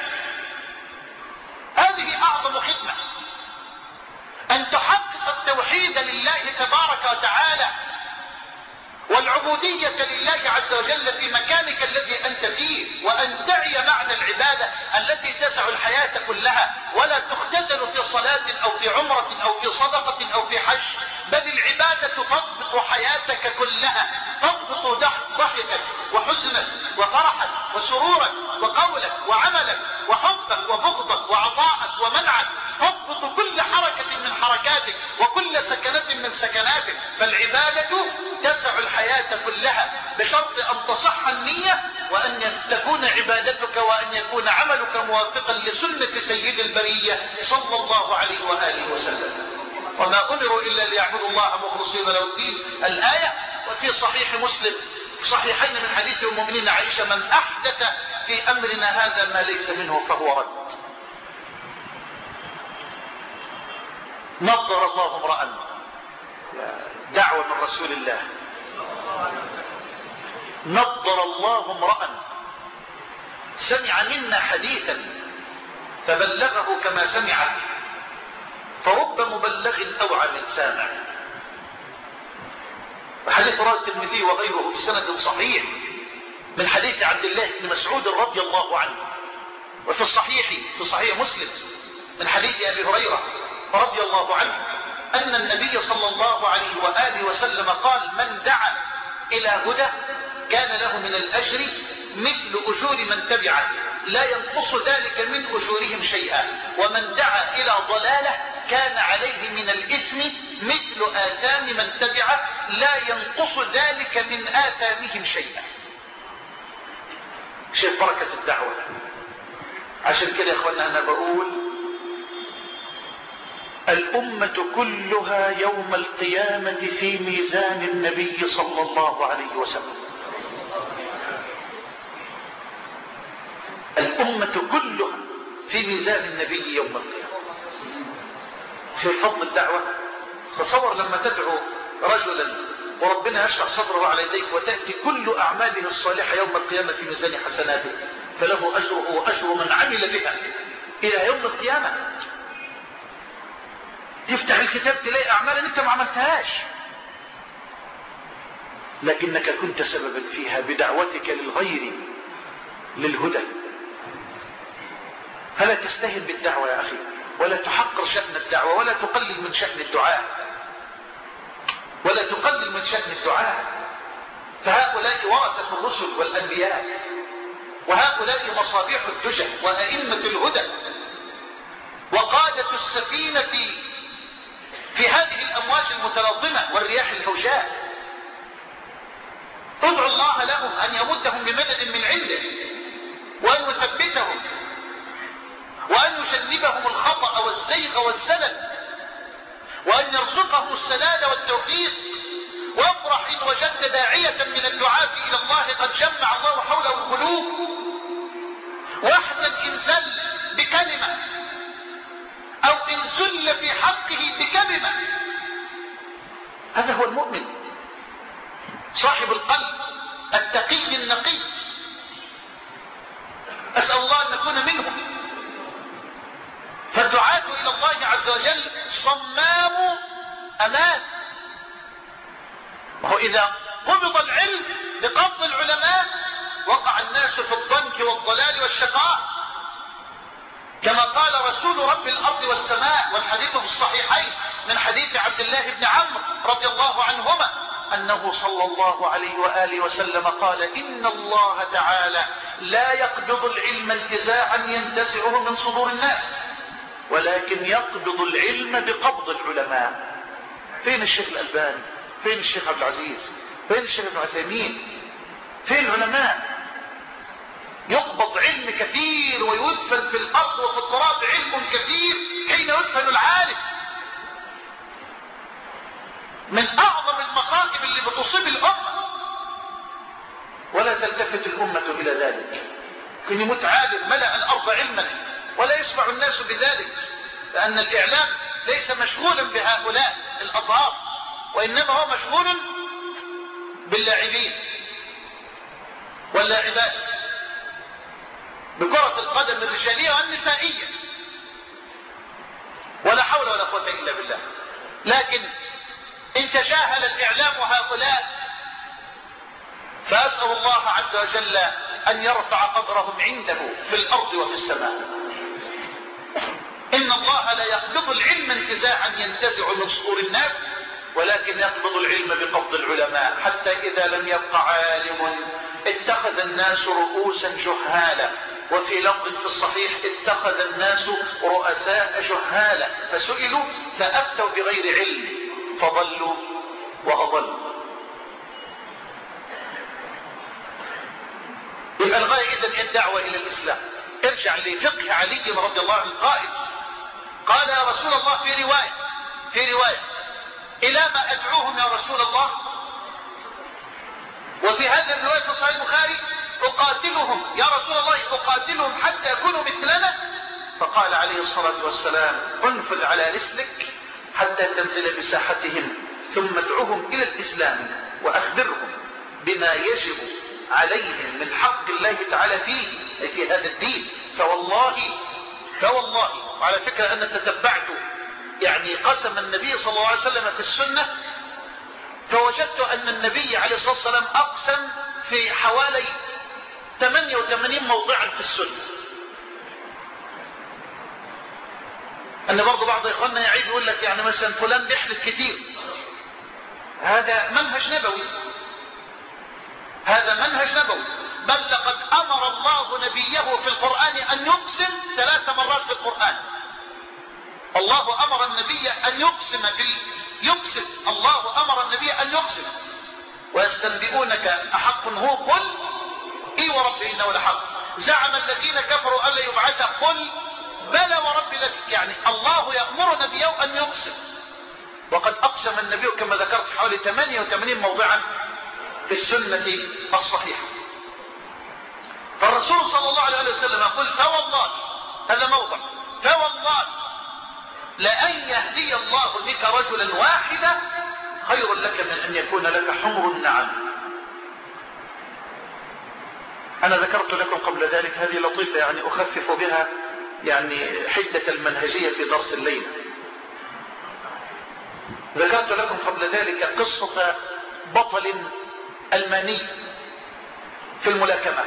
هذه أعظم خدمة، أن تحقق التوحيد لله تبارك وتعالى والعبودية لله عز وجل في مكانك الذي أنت فيه، وأن تعي معنى العبادة التي تسع الحياة كلها، ولا تختزل في صلاة أو في عمرة أو في صدقة أو في حج، بل العبادة تضبط حياتك كلها، تضبط ضحكك وحزنك وفرحك وسرورك وقولك وعملك وحبك وبغضك وعطاءك ومنعك، تضبط كل حركة من حركاتك وكل سكنة من سكناتك. فالعبادة تسع الحياة كلها بشرط أن تصح النية، وأن تكون عبادتك وأن يكون عملك موافقا لسنة سيد البرية صلى الله عليه وآله وسلم. وما أمروا إلا ليعبدوا الله مخلصين له الدين. الآية وفي صحيح مسلم صحيحين من حديث المؤمنين عائشة: من أحدث في أمرنا هذا ما ليس منه فهو رد. نظر الله امرأ، دعوة من رسول الله، نظر الله امرأ سمع منا حديثا فبلغه كما سمعه، فرب مبلغ أوعى من سامع. وحديث رواه الترمذي وغيره بسند صحيح من حديث عبد الله بن مسعود رضي الله عنه، وفي الصحيح في صحيح مسلم من حديث أبي هريرة رضي الله عنه أن النبي صلى الله عليه وآله وسلم قال: من دعا إلى هدى كان له من الأجر مثل أجور من تبعه لا ينقص ذلك من أجورهم شيئا، ومن دعا إلى ضلالة كان عليه من الإثم مثل آثام من تبعه لا ينقص ذلك من آثامهم شيئا. شيء بركة الدعوة. عشان كده يا اخوانا أنا بقول الأمة كلها يوم القيامة في ميزان النبي صلى الله عليه وسلم. الأمة كلها في ميزان النبي يوم القيامة. في فضل الدعوة. تصور لما تدعو رجلا وربنا يشرح صدره على يديك وتأتي كل أعماله الصالحة يوم القيامة في ميزان حسناته، فله أجره وأجر من عمل بها إلى يوم القيامة. تفتح الكتاب تلاقي أعمال أنت ما عملتهاش، لكنك كنت سببا فيها بدعوتك للغير للهدى. فلا تستهن بالدعوة يا أخي، ولا تحقر شأن الدعوة، ولا تقلل من شأن الدعاء، ولا تقلل من شأن الدعاء. فهؤلاء ورثة الرسل والأنبياء، وهؤلاء مصابيح الدجى وأئمة الهدى وقادة السفينة في هذه الأمواج المتلاطمة والرياح الفوجاء. ادعوا الله لهم أن يمدهم بمدد من عنده، وأن يثبتهم، وأن يجنبهم الخطأ والزيغ والزلل، وأن يرزقهم السداد والتوفيق. وافرح إن وجدت داعية من الدعاة إلى الله قد جمع الله حوله القلوب، واحزن إن زل بكلمة أو إن زل في حقه بكلمة. هذا هو المؤمن صاحب القلب التقي النقي. أسأل الله أن نكون منهم. فالدعاة إلى الله عز وجل صمام أمان. وهو إذا قبض العلم بقبض العلماء وقع الناس في الضنك والضلال والشقاء، كما قال رسول رب الأرض والسماء، والحديث في الصحيحين من حديث عبد الله بن عمرو رضي الله عنهما أنه صلى الله عليه وآله وسلم قال: إن الله تعالى لا يقبض العلم انتزاعا ينتزعه من صدور الناس، ولكن يقبض العلم بقبض العلماء. فين الشيخ الألباني؟ فين الشيخ عبد العزيز؟ فين الشيخ ابن عثيمين؟ فين العلماء؟ يقبض علم كثير ويدفن في الأرض وفي التراب علم كثير حين يدفن العالم. من أعظم المصائب اللي بتصيب الأمة، ولا تلتفت الأمة إلى ذلك. كن يموت عالم ملأ الأرض علما ولا يسمع الناس بذلك، لأن الإعلام ليس مشغولا بهؤلاء الأطهار، وإنما هو مشغول باللاعبين واللاعبات، بكرة القدم الرجالية والنسائية، ولا حول ولا قوة إلا بالله. لكن إن تجاهل الإعلام هؤلاء فأسأل الله عز وجل أن يرفع قدرهم عنده في الأرض وفي السماء. إن الله لا يقبض العلم انتزاعا ينتزع من صدور الناس، ولكن يقبض العلم بقبض العلماء، حتى إذا لم يبق عالم اتخذ الناس رؤوسا جهالا، وفي لفظ في الصحيح اتخذ الناس رؤساء جهالا فسئلوا فأفتوا بغير علم فضلوا وأضلوا. يبقى الغاية إذن الدعوة إلى الإسلام. ارجع لفقه علي رضي الله عنه قائد قال: يا رسول الله، في رواية في رواية إلى ما أدعوهم يا رسول الله؟ وفي هذا الرواية في صحيح البخاري: أقاتلهم يا رسول الله، أقاتلهم حتى يكونوا مثلنا؟ فقال عليه الصلاة والسلام: انفذ على رسلك حتى تنزل بساحتهم، ثم ادعوهم إلى الإسلام وأخبرهم بما يجب عليهم من حق الله تعالى فيه، أي في هذا الدين. فوالله فوالله وعلى فكرة أن تتبعت يعني قسم النبي صلى الله عليه وسلم في السنة، فوجدت أن النبي عليه الصلاة والسلام أقسم في حوالي ثمانية وثمانين موضعا في السنة. أن برضو بعض إخواننا يعيب يقول لك يعني مثلا فلان بيحلف كتير، هذا منهج نبوي، هذا منهج نبوي. بل لقد أمر الله نبيه في القرآن أن يقسم ثلاث مرات في القرآن. الله أمر النبي أن يقسم في يقسم الله أمر النبي أن يقسم. ويستنبئونك أحق هو؟ قل إي وربي إنه لحق. زعم الذين كفروا ألا يبعث، قل بلى وربي لك. يعني الله يأمر نبيه أن يقسم، وقد أقسم النبي كما ذكرت حوالي ثمانية وثمانين موضعا في السنة الصحيحة. فالرسول صلى الله عليه وسلم يقول: فوالله، هذا موضع، لأن يهدي الله بك رجلا واحدا خير لك من أن يكون لك حمر النعم. أنا ذكرت لكم قبل ذلك هذه لطيفة يعني أخفف بها يعني حدة المنهجية في درس الليلة. ذكرت لكم قبل ذلك قصة بطل ألماني في الملاكمة،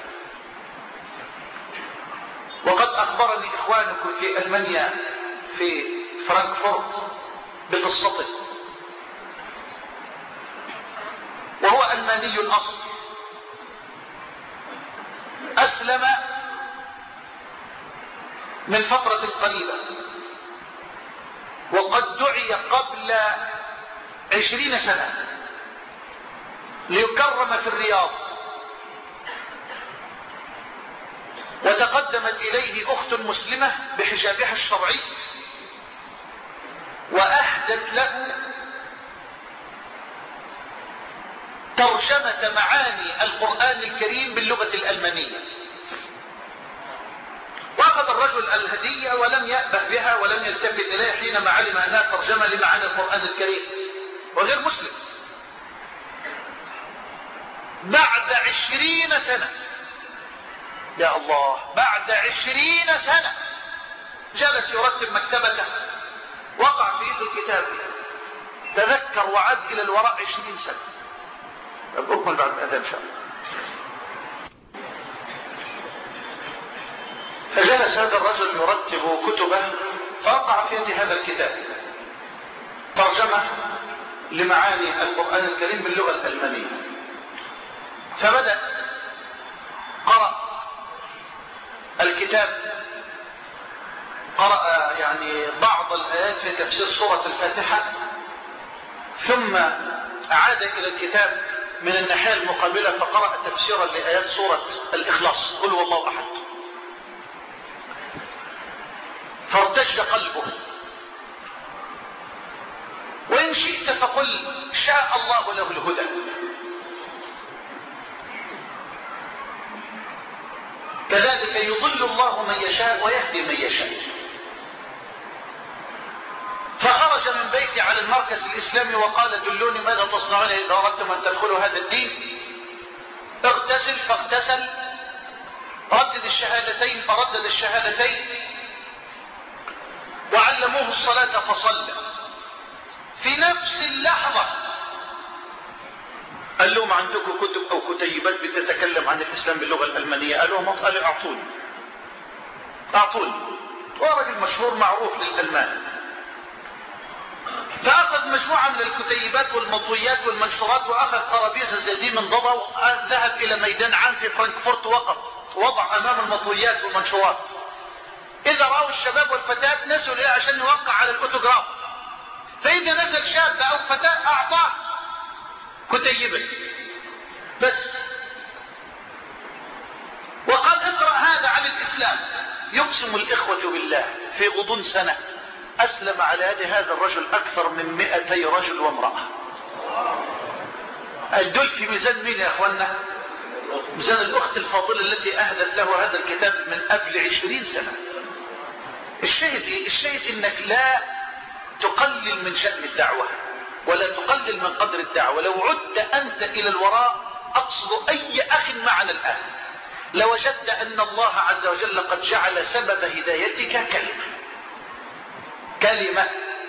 وقد أخبرني إخوانكم في ألمانيا في فرانكفورت بقصته، وهو ألماني الأصل، أسلم من فترة قريبة، وقد دعي قبل عشرين سنة ليكرم في الرياض، وتقدمت إليه أخت مسلمة بحجابها الشرعي وأهدت له ترجمة معاني القرآن الكريم باللغة الألمانية. وأخذ الرجل الهدية ولم يأبه بها ولم يلتفت إليها حينما علم أنها ترجمة لمعاني القرآن الكريم وغير مسلم. بعد عشرين سنة، يا الله، بعد عشرين سنة جلس يرتب مكتبته، وقع في يده الكتاب، تذكر وعد إلى الوراء عشرين سنة. أكمل بعد الأذان إن شاء الله. فجلس هذا الرجل يرتب كتبه، فوقع في يد هذا الكتاب ترجمة لمعاني القرآن الكريم باللغة الألمانية. فبدأ قرأ الكتاب، قرأ يعني بعض الآيات في تفسير سورة الفاتحة، ثم عاد إلى الكتاب من الناحية المقابلة فقرأ تفسيرا لآيات سورة الإخلاص، قل هو الله أحد. فارتج قلبه، وإن شئت فقل شاء الله له الهدى. كذلك يضل الله من يشاء ويهدي من يشاء. فخرج من بيته على المركز الإسلامي وقال دلوني ماذا تصنعون إذا أردتم أن تدخلوا هذا الدين. اغتسل فاغتسل، ردد الشهادتين فردد الشهادتين، وعلموه الصلاة فصلى. في نفس اللحظة قال لهم عندكم كتب أو كتيبات بتتكلم عن الإسلام باللغة الألمانية؟ قالوا ما قالوا أعطوني أعطوني. ورجل مشهور معروف للألمان، فأخذ مجموعة من الكتيبات والمطويات والمنشورات، وأخذ قرابيز زي من ضبع، وذهب إلى ميدان عام في فرانكفورت، وقف وضع أمام المطويات والمنشورات. إذا رأوا الشباب والفتاة نزلوا إليه عشان يوقع على الأوتوغراف، فإذا نزل شاب أو فتاة أعطاه كتيبا بس، وقال اقرأ هذا عن الإسلام. يقسم الإخوة بالله في غضون سنة أسلم على يد هذا الرجل أكثر من مئتي رجل وامرأة. الدول في ميزان مين يا أخوانا؟ ميزان الأخت الفاضلة التي أهدت له هذا الكتاب من قبل عشرين سنة. الشاهد إيه؟ الشاهد إنك لا تقلل من شأن الدعوة ولا تقلل من قدر الدعوة. لو عدت أنت إلى الوراء، أقصد أي أخ معنا الآن، لوجدت أن الله عز وجل قد جعل سبب هدايتك كلمة كلمة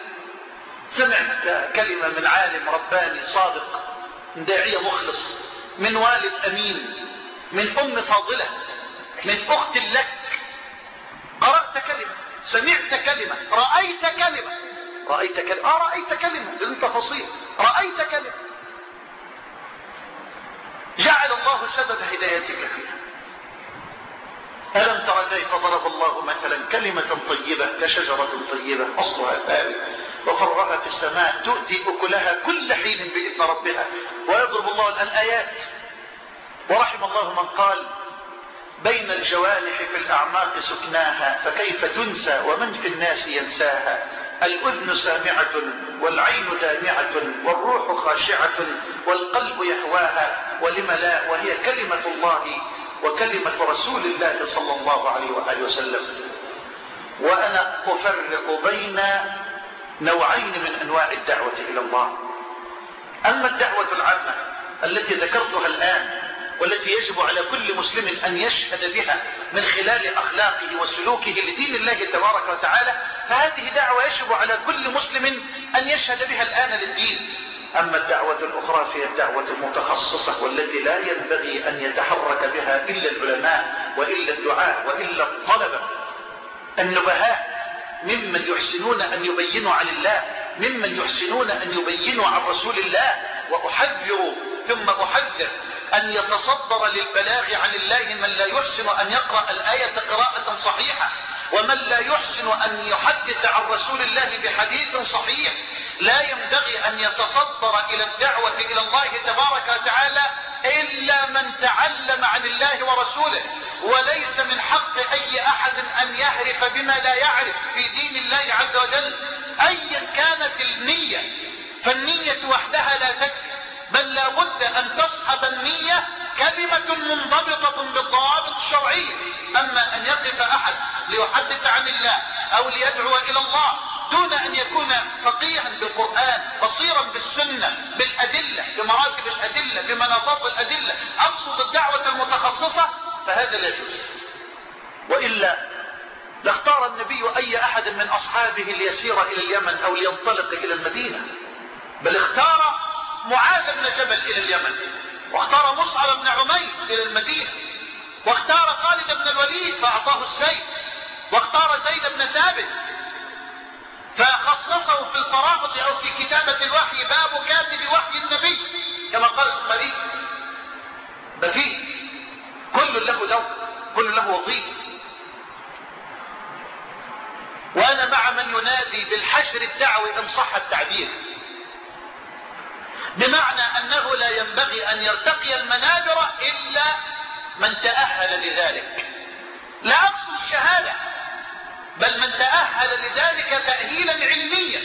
سمعت كلمة من عالم رباني صادق، من داعية مخلص، من والد أمين، من أم فاضلة، من أخت لك. قرأت كلمة، سمعت كلمة، رأيت كلمة رأيت كلمة آه رأيت كلمة بدون تفاصيل، رأيت كلمة جعل الله سبب هدايتك فيها. ألم تر كيف ضرب الله مثلا كلمة طيبة كشجرة طيبة أصلها ثابت وفرعها في السماء تؤتي أكلها كل حين بإذن ربها. ويضرب الله الآن آيات. ورحم الله من قال بين الجوانح في الأعماق سكناها فكيف تنسى ومن في الناس ينساها. الأذن سامعة والعين دامعة والروح خاشعة والقلب يهواها ولم لا، وهي كلمة الله وكلمة رسول الله صلى الله عليه وآله وسلم. وأنا أفرق بين نوعين من أنواع الدعوة إلى الله. أما الدعوة العامة التي ذكرتها الآن والتي يجب على كل مسلم أن يشهد بها من خلال أخلاقه وسلوكه لدين الله تبارك وتعالى، فهذه دعوة يجب على كل مسلم أن يشهد بها الآن للدين. أما الدعوة الأخرى فهي الدعوة المتخصصة والتي لا ينبغي أن يتحرك بها إلا العلماء وإلا الدعاة وإلا الطلبة النبهاء ممن يحسنون أن يبينوا عن الله، ممن يحسنون أن يبينوا عن رسول الله. وأحذر ثم أحذر أن يتصدر للبلاغ عن الله من لا يحسن أن يقرأ الآية قراءة صحيحة، ومن لا يحسن أن يحدث عن رسول الله بحديث صحيح. لا ينبغي أن يتصدر إلى الدعوة إلى الله تبارك وتعالى إلا من تعلم عن الله ورسوله، وليس من حق أي أحد أن يهرف بما لا يعرف في دين الله عز وجل أيا كانت النية، فالنية وحدها لا تكفي، بل لا بد أن تصحب النية كلمة منضبطة بالضوابط الشرعية. أما أن يقف أحد ليحدث عن الله أو ليدعو إلى الله دون أن يكون فقيها بالقرآن بصيرا بالسنة بالأدلة بمراتب الأدلة بمناطات الأدلة، أقصد الدعوة المتخصصة، فهذا لا يجوز. وإلا لاختار النبي أي أحد من أصحابه ليسير إلى اليمن أو لينطلق إلى المدينة، بل اختار معاذ بن جبل إلى اليمن، واختار مصعب بن عمير إلى المدينة، واختار خالد بن الوليد فأعطاه السيف، واختار زيد بن ثابت فخصصه في الفرافض أو في كتابة الوحي باب كاتب وحي النبي كما قال البخاري. ففيه كل له دور، كل له وظيفة. وأنا مع من ينادي بالحشر الدعوي إن صح التعبير، بمعنى أنه لا ينبغي أن يرتقي المنابر إلا من تأهل لذلك. لا أقصد الشهادة، بل من تأهل لذلك تأهيلا علميا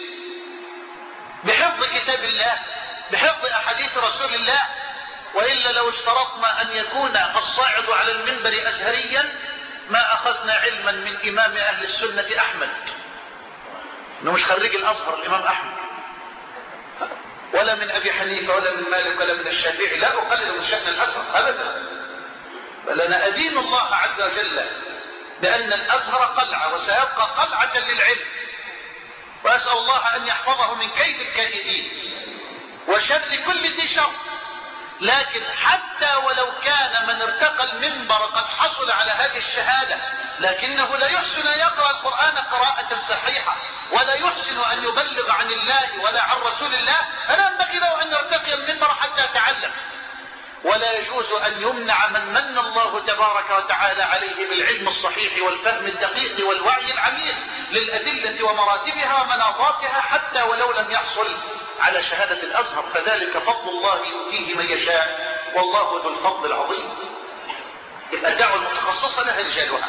بحفظ كتاب الله بحفظ أحاديث رسول الله. وإلا لو اشترطنا أن يكون الصاعد على المنبر أزهريا ما أخذنا علما من إمام أهل السنة أحمد، إنه مش خريج الأزهر الإمام أحمد، ولا من أبي حنيفة ولا من مالك ولا من الشافعي. لا أقلل من شأن الأزهر أبدا، بل أنا أدين الله عز وجل بأن الأزهر قلعة وسيبقى قلعة للعلم، وأسأل الله أن يحفظه من كيد الكائدين وشر كل ذي شر. لكن حتى ولو كان من ارتقى المنبر قد حصل على هذه الشهادة لكنه لا يحسن أن يقرأ القرآن قراءة صحيحة ولا يحسن أن يبلغ عن الله ولا عن رسول الله، فلا ينبغي له أن يرتقي المنبر حتى يتعلم. ولا يجوز أن يمنع من من الله تبارك وتعالى عليه بالعلم الصحيح والفهم الدقيق والوعي العميق للأدلة ومراتبها ومناطاتها حتى ولو لم يحصل على شهادة الأزهر، فذلك فضل الله يؤتيه من يشاء والله ذو الفضل العظيم. يبقى الدعوة المتخصصة لها رجالها،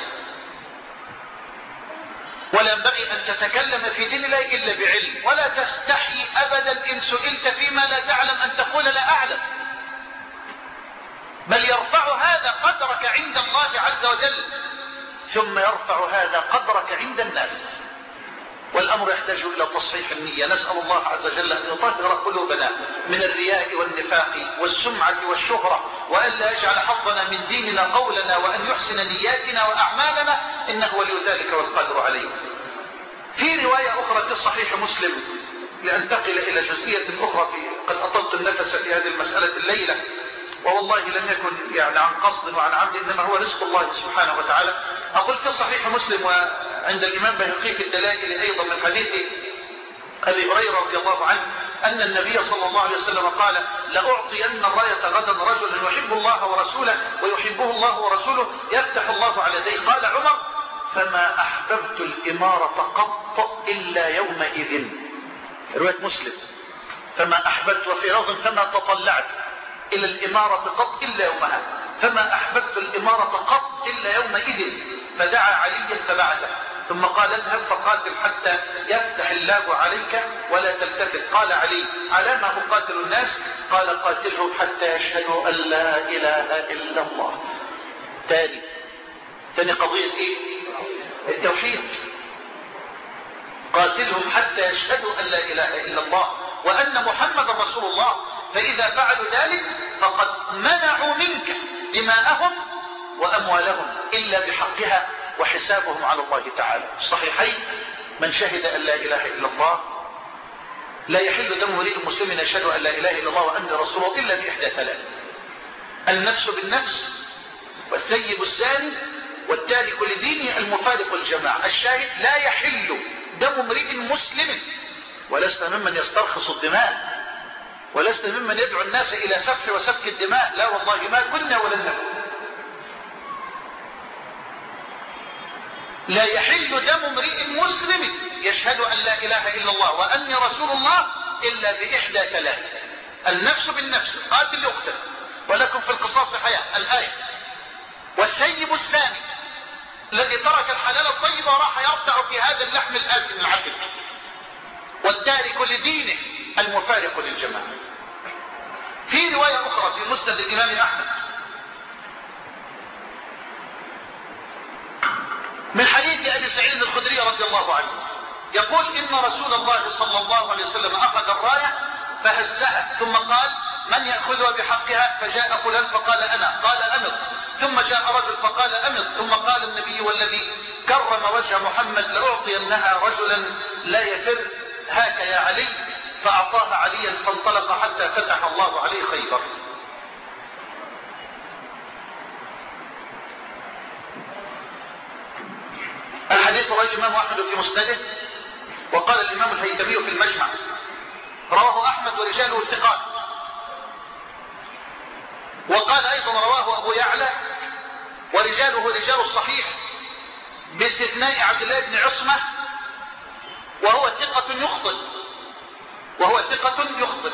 ولا ينبغي أن تتكلم في دين الله إلا بعلم، ولا تستحي أبدا إن سئلت فيما لا تعلم أن تقول لا أعلم، بل يرفع هذا قدرك عند الله عز وجل ثم يرفع هذا قدرك عند الناس. والأمر يحتاج إلى تصحيح النية. نسأل الله عز وجل أن يطهر قلوبنا من الرياء والنفاق والسمعة والشهرة، وأن لا يجعل حظنا من ديننا قولنا، وأن يحسن نياتنا وأعمالنا، إنه ولي ذلك والقادر عليه. في رواية أخرى في صحيح مسلم، لأنتقل إلى جزئية أخرى في قد أطلت النفس في هذه المسألة الليلة، ووالله لم يكن يعني عن قصد وعن عمد، إنما هو رزق الله سبحانه وتعالى. أقول في صحيح مسلم وعند الإمام بهقي في الدلائل أيضا من حديث أبي هريرة رضي الله عنه أن النبي صلى الله عليه وسلم قال: لأعطين الراية غدا رجلا يحب الله ورسوله ويحبه الله ورسوله يفتح الله على يديه. قال عمر: فما أحببت الإمارة قط إلا يومئذ. رواية مسلم. فما أحببت، وفي لفظ فما تطلعت إلى الإمارة قط إلا يومها، فما أحببت الإمارة قط إلا يومئذ. فدعا عليا فبعثه ثم قال: اذهب فقاتل حتى يفتح الله عليك ولا تلتفت. قال علي: على ما أقاتل الناس؟ قال: قاتلهم حتى يشهدوا أن لا إله إلا الله. تاني تاني قضية إيه؟ التوحيد. قاتلهم حتى يشهدوا أن لا إله إلا الله وأن محمد رسول الله، فإذا فعلوا ذلك فقد منعوا منك دماءهم وأموالهم إلا بحقها وحسابهم على الله تعالى. في الصحيحين من شهد أن لا إله إلا الله لا يحل دم امرئ مسلم يشهد أن لا إله إلا الله وأن رسوله إلا بإحدى ثلاث: النفس بالنفس، والثيب الزاني، والتارك لدينه المفارق الجماعة. الشاهد: لا يحل دم امرئ مسلم، ولست ممن يسترخص الدماء، ولست ممن يدعو الناس إلى سفك وسفك الدماء، لا والله ما كنا ولن نكن. لا يحل دم امرئ مسلم يشهد أن لا إله إلا الله وأني رسول الله إلا بإحدى ثلاث: النفس بالنفس، قاتل يقتل، ولكم في القصاص حياة، الآية. والثيب السامي الذي ترك الحلال الطيب وراح يرتع في هذا اللحم الآسن العفن. والتارك لدينه المفارق للجماعة. في رواية أخرى في مسند الإمام أحمد من حديث أبي سعيد الخدري رضي الله عنه يقول: إن رسول الله صلى الله عليه وسلم أخذ الراية فهزها ثم قال: من يأخذها بحقها؟ فجاء فلان فقال: أنا. قال: أمض. ثم جاء رجل فقال: أمض. ثم قال النبي والذي كرم وجه محمد: لأعطينها رجلا لا يفر، هاك يا علي. فأعطاها عليا فانطلق حتى فتح الله عليه خيبر. الحديث رواه الإمام أحمد في مسنده، وقال الإمام الهيثمي في المجمع: رواه أحمد ورجاله الثقات. وقال أيضا رواه أبو يعلى ورجاله رجال الصحيح باستثناء عبد الله بن عصمة وهو ثقة يخطئ وهو ثقة يخطئ.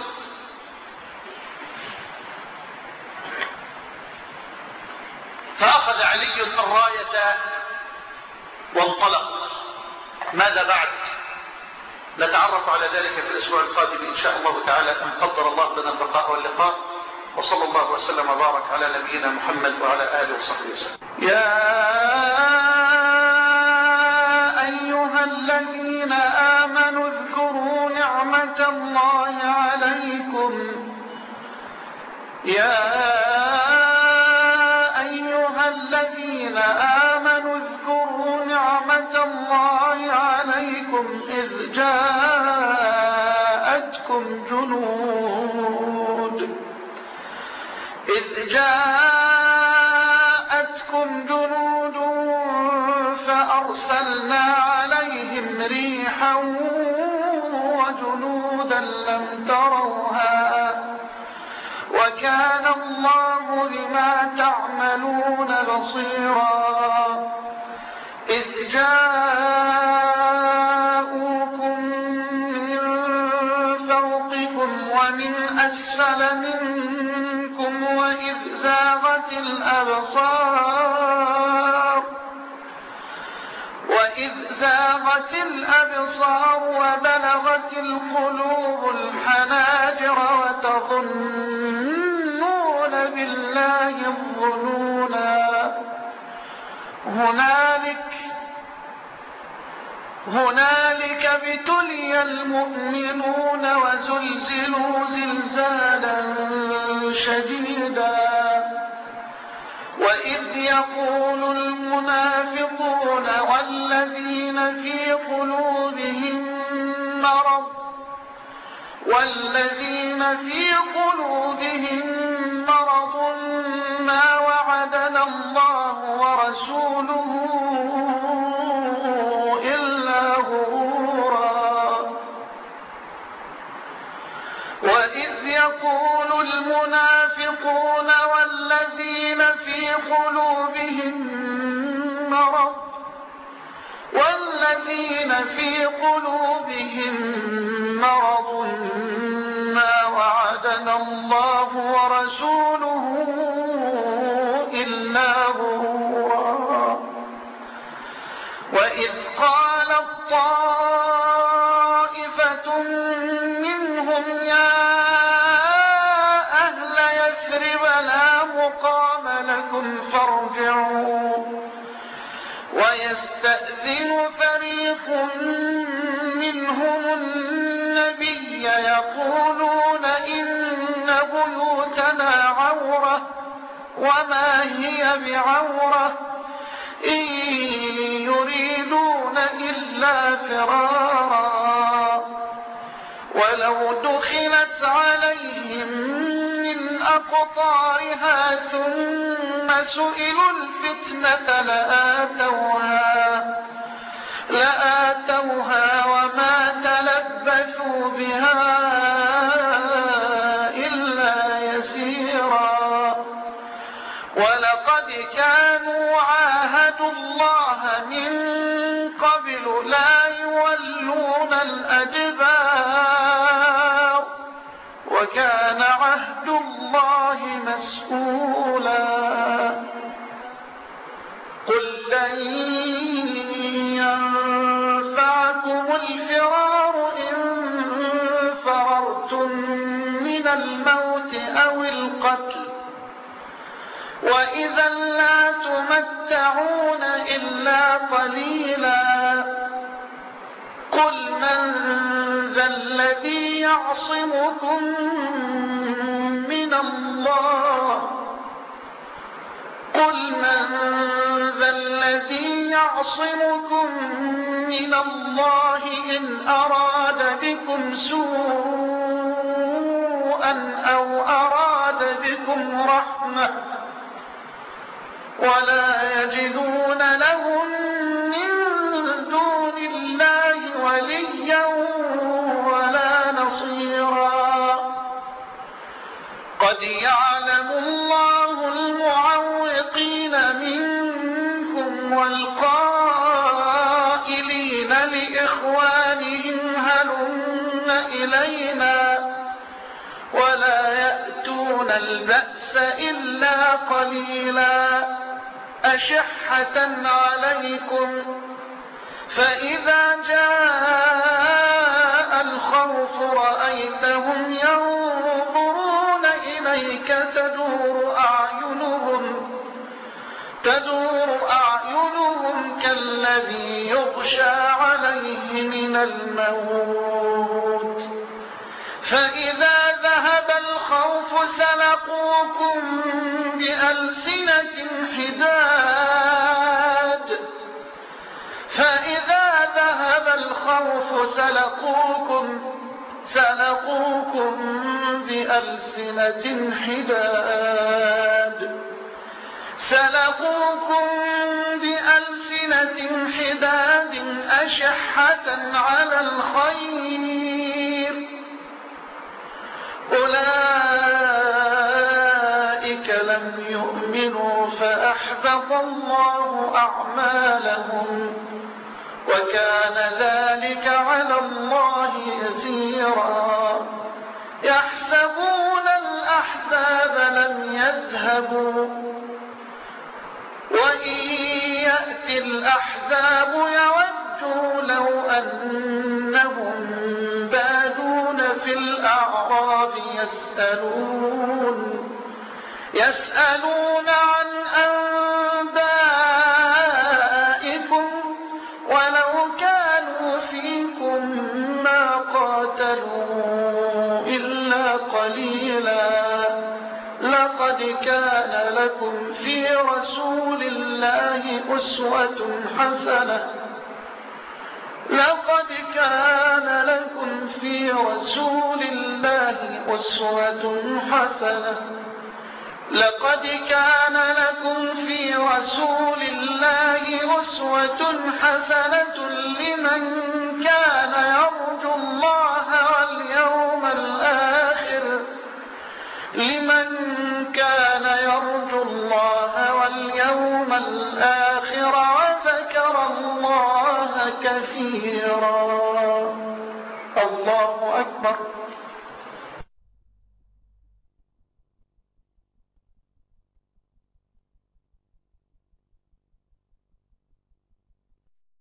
فأخذ علي الراية وانطلق. ماذا بعد؟ نتعرف على ذلك في الأسبوع القادم إن شاء الله تعالى، إن قدر الله لنا البقاء واللقاء. وصلى الله وسلم وبارك على نبينا محمد وعلى آله وصحبه وسلم. يا أيها الذين آمنوا اذكروا نعمة الله عليكم يا أيها الذين آمنوا اذكروا نعمة الله عليكم إذ جاءتكم جنود إذ جاءتكم جنود فأرسلنا عليهم ريحا وجنودا لم تروها وكان الله بما تعملون بصيرا. إذ جاءوكم من فوقكم ومن أسفل منكم وإذ زاغت الأبصار وإذ زاغت الأبصار وبلغت القلوب الحناجر وتظنون بالله الظنونا. هنالك هنالك ابتلي المؤمنون وزلزلوا زلزالا شديدا. وإذ يقول المنافقون والذين في قلوبهم مرض والذين في قلوبهم مرض ما وعدنا الله ورسوله إلا غرورا. وإذ يقول المنافقون والذين في قلوبهم مرض والذين في قلوبهم مرض ما وعدنا الله ورسوله إلا غرورا. وإذ قالت طائفة منهم يا أهل يثرب لا مقام لكم فارجعوا ويستأذن فريق منهم النبي يقولون إن بيوتنا عورة وما هي بعورة إن يريدون إلا فرارا ولو دخلت عليهم من أقطارها ثم سئلوا الفتنة لآتوها لآتوها وما تلبثوا بها إلا يسيرا ولقد كانوا عاهدوا الله من قبل لا يولون الأدبار وكان عهد الله مسؤولا قل لن ينفعكم الفرار إن فررتم من الموت أو القتل وإذا لا تمتعون إلا قليلا قل من ذا الذي يعصمكم من الله قل من ذا الذي يعصمكم من الله إن أراد بكم سوءا أو أراد بكم رحمة ولا يجدون لهم من دون الله وليا ولا نصيرا قد يعلم الله المعوقين منكم والقائلين لإخوانهم هلم إلينا ولا يأتون البأس إلا قليلا أشحة عليكم فإذا جاء الخوف رأيتهم ينظرون إليك تدور أعينهم تدور أعينهم كالذي يغشى عليه من الموت فإذا ذهب الخوف سلقوكم بألسنة حداد فإذا ذهب الخوف سلقوكم سلقوكم بألسنة حداد سلقوكم بألسنة حداد أشحة على الخير أولئك لم يؤمنوا فأحبط الله أعمالهم وكان ذلك على الله يسيرا يحسبون الأحزاب لم يذهبوا وإن يأتي الأحزاب يودوا لو أنهم بادون في الأعراب يسألون يسألون عن أنبائكم ولو كانوا فيكم ما قاتلوا إلا قليلا لقد كان لكم في رسول الله أسوة حسنة لقد كان لكم في رسول الله أسوة حسنة لقد كان لكم في رسول الله أسوة حسنة لمن كان يرجو الله واليوم الآخر لمن كان يرجو الله واليوم الآخر وذكر الله كثيرا الله أكبر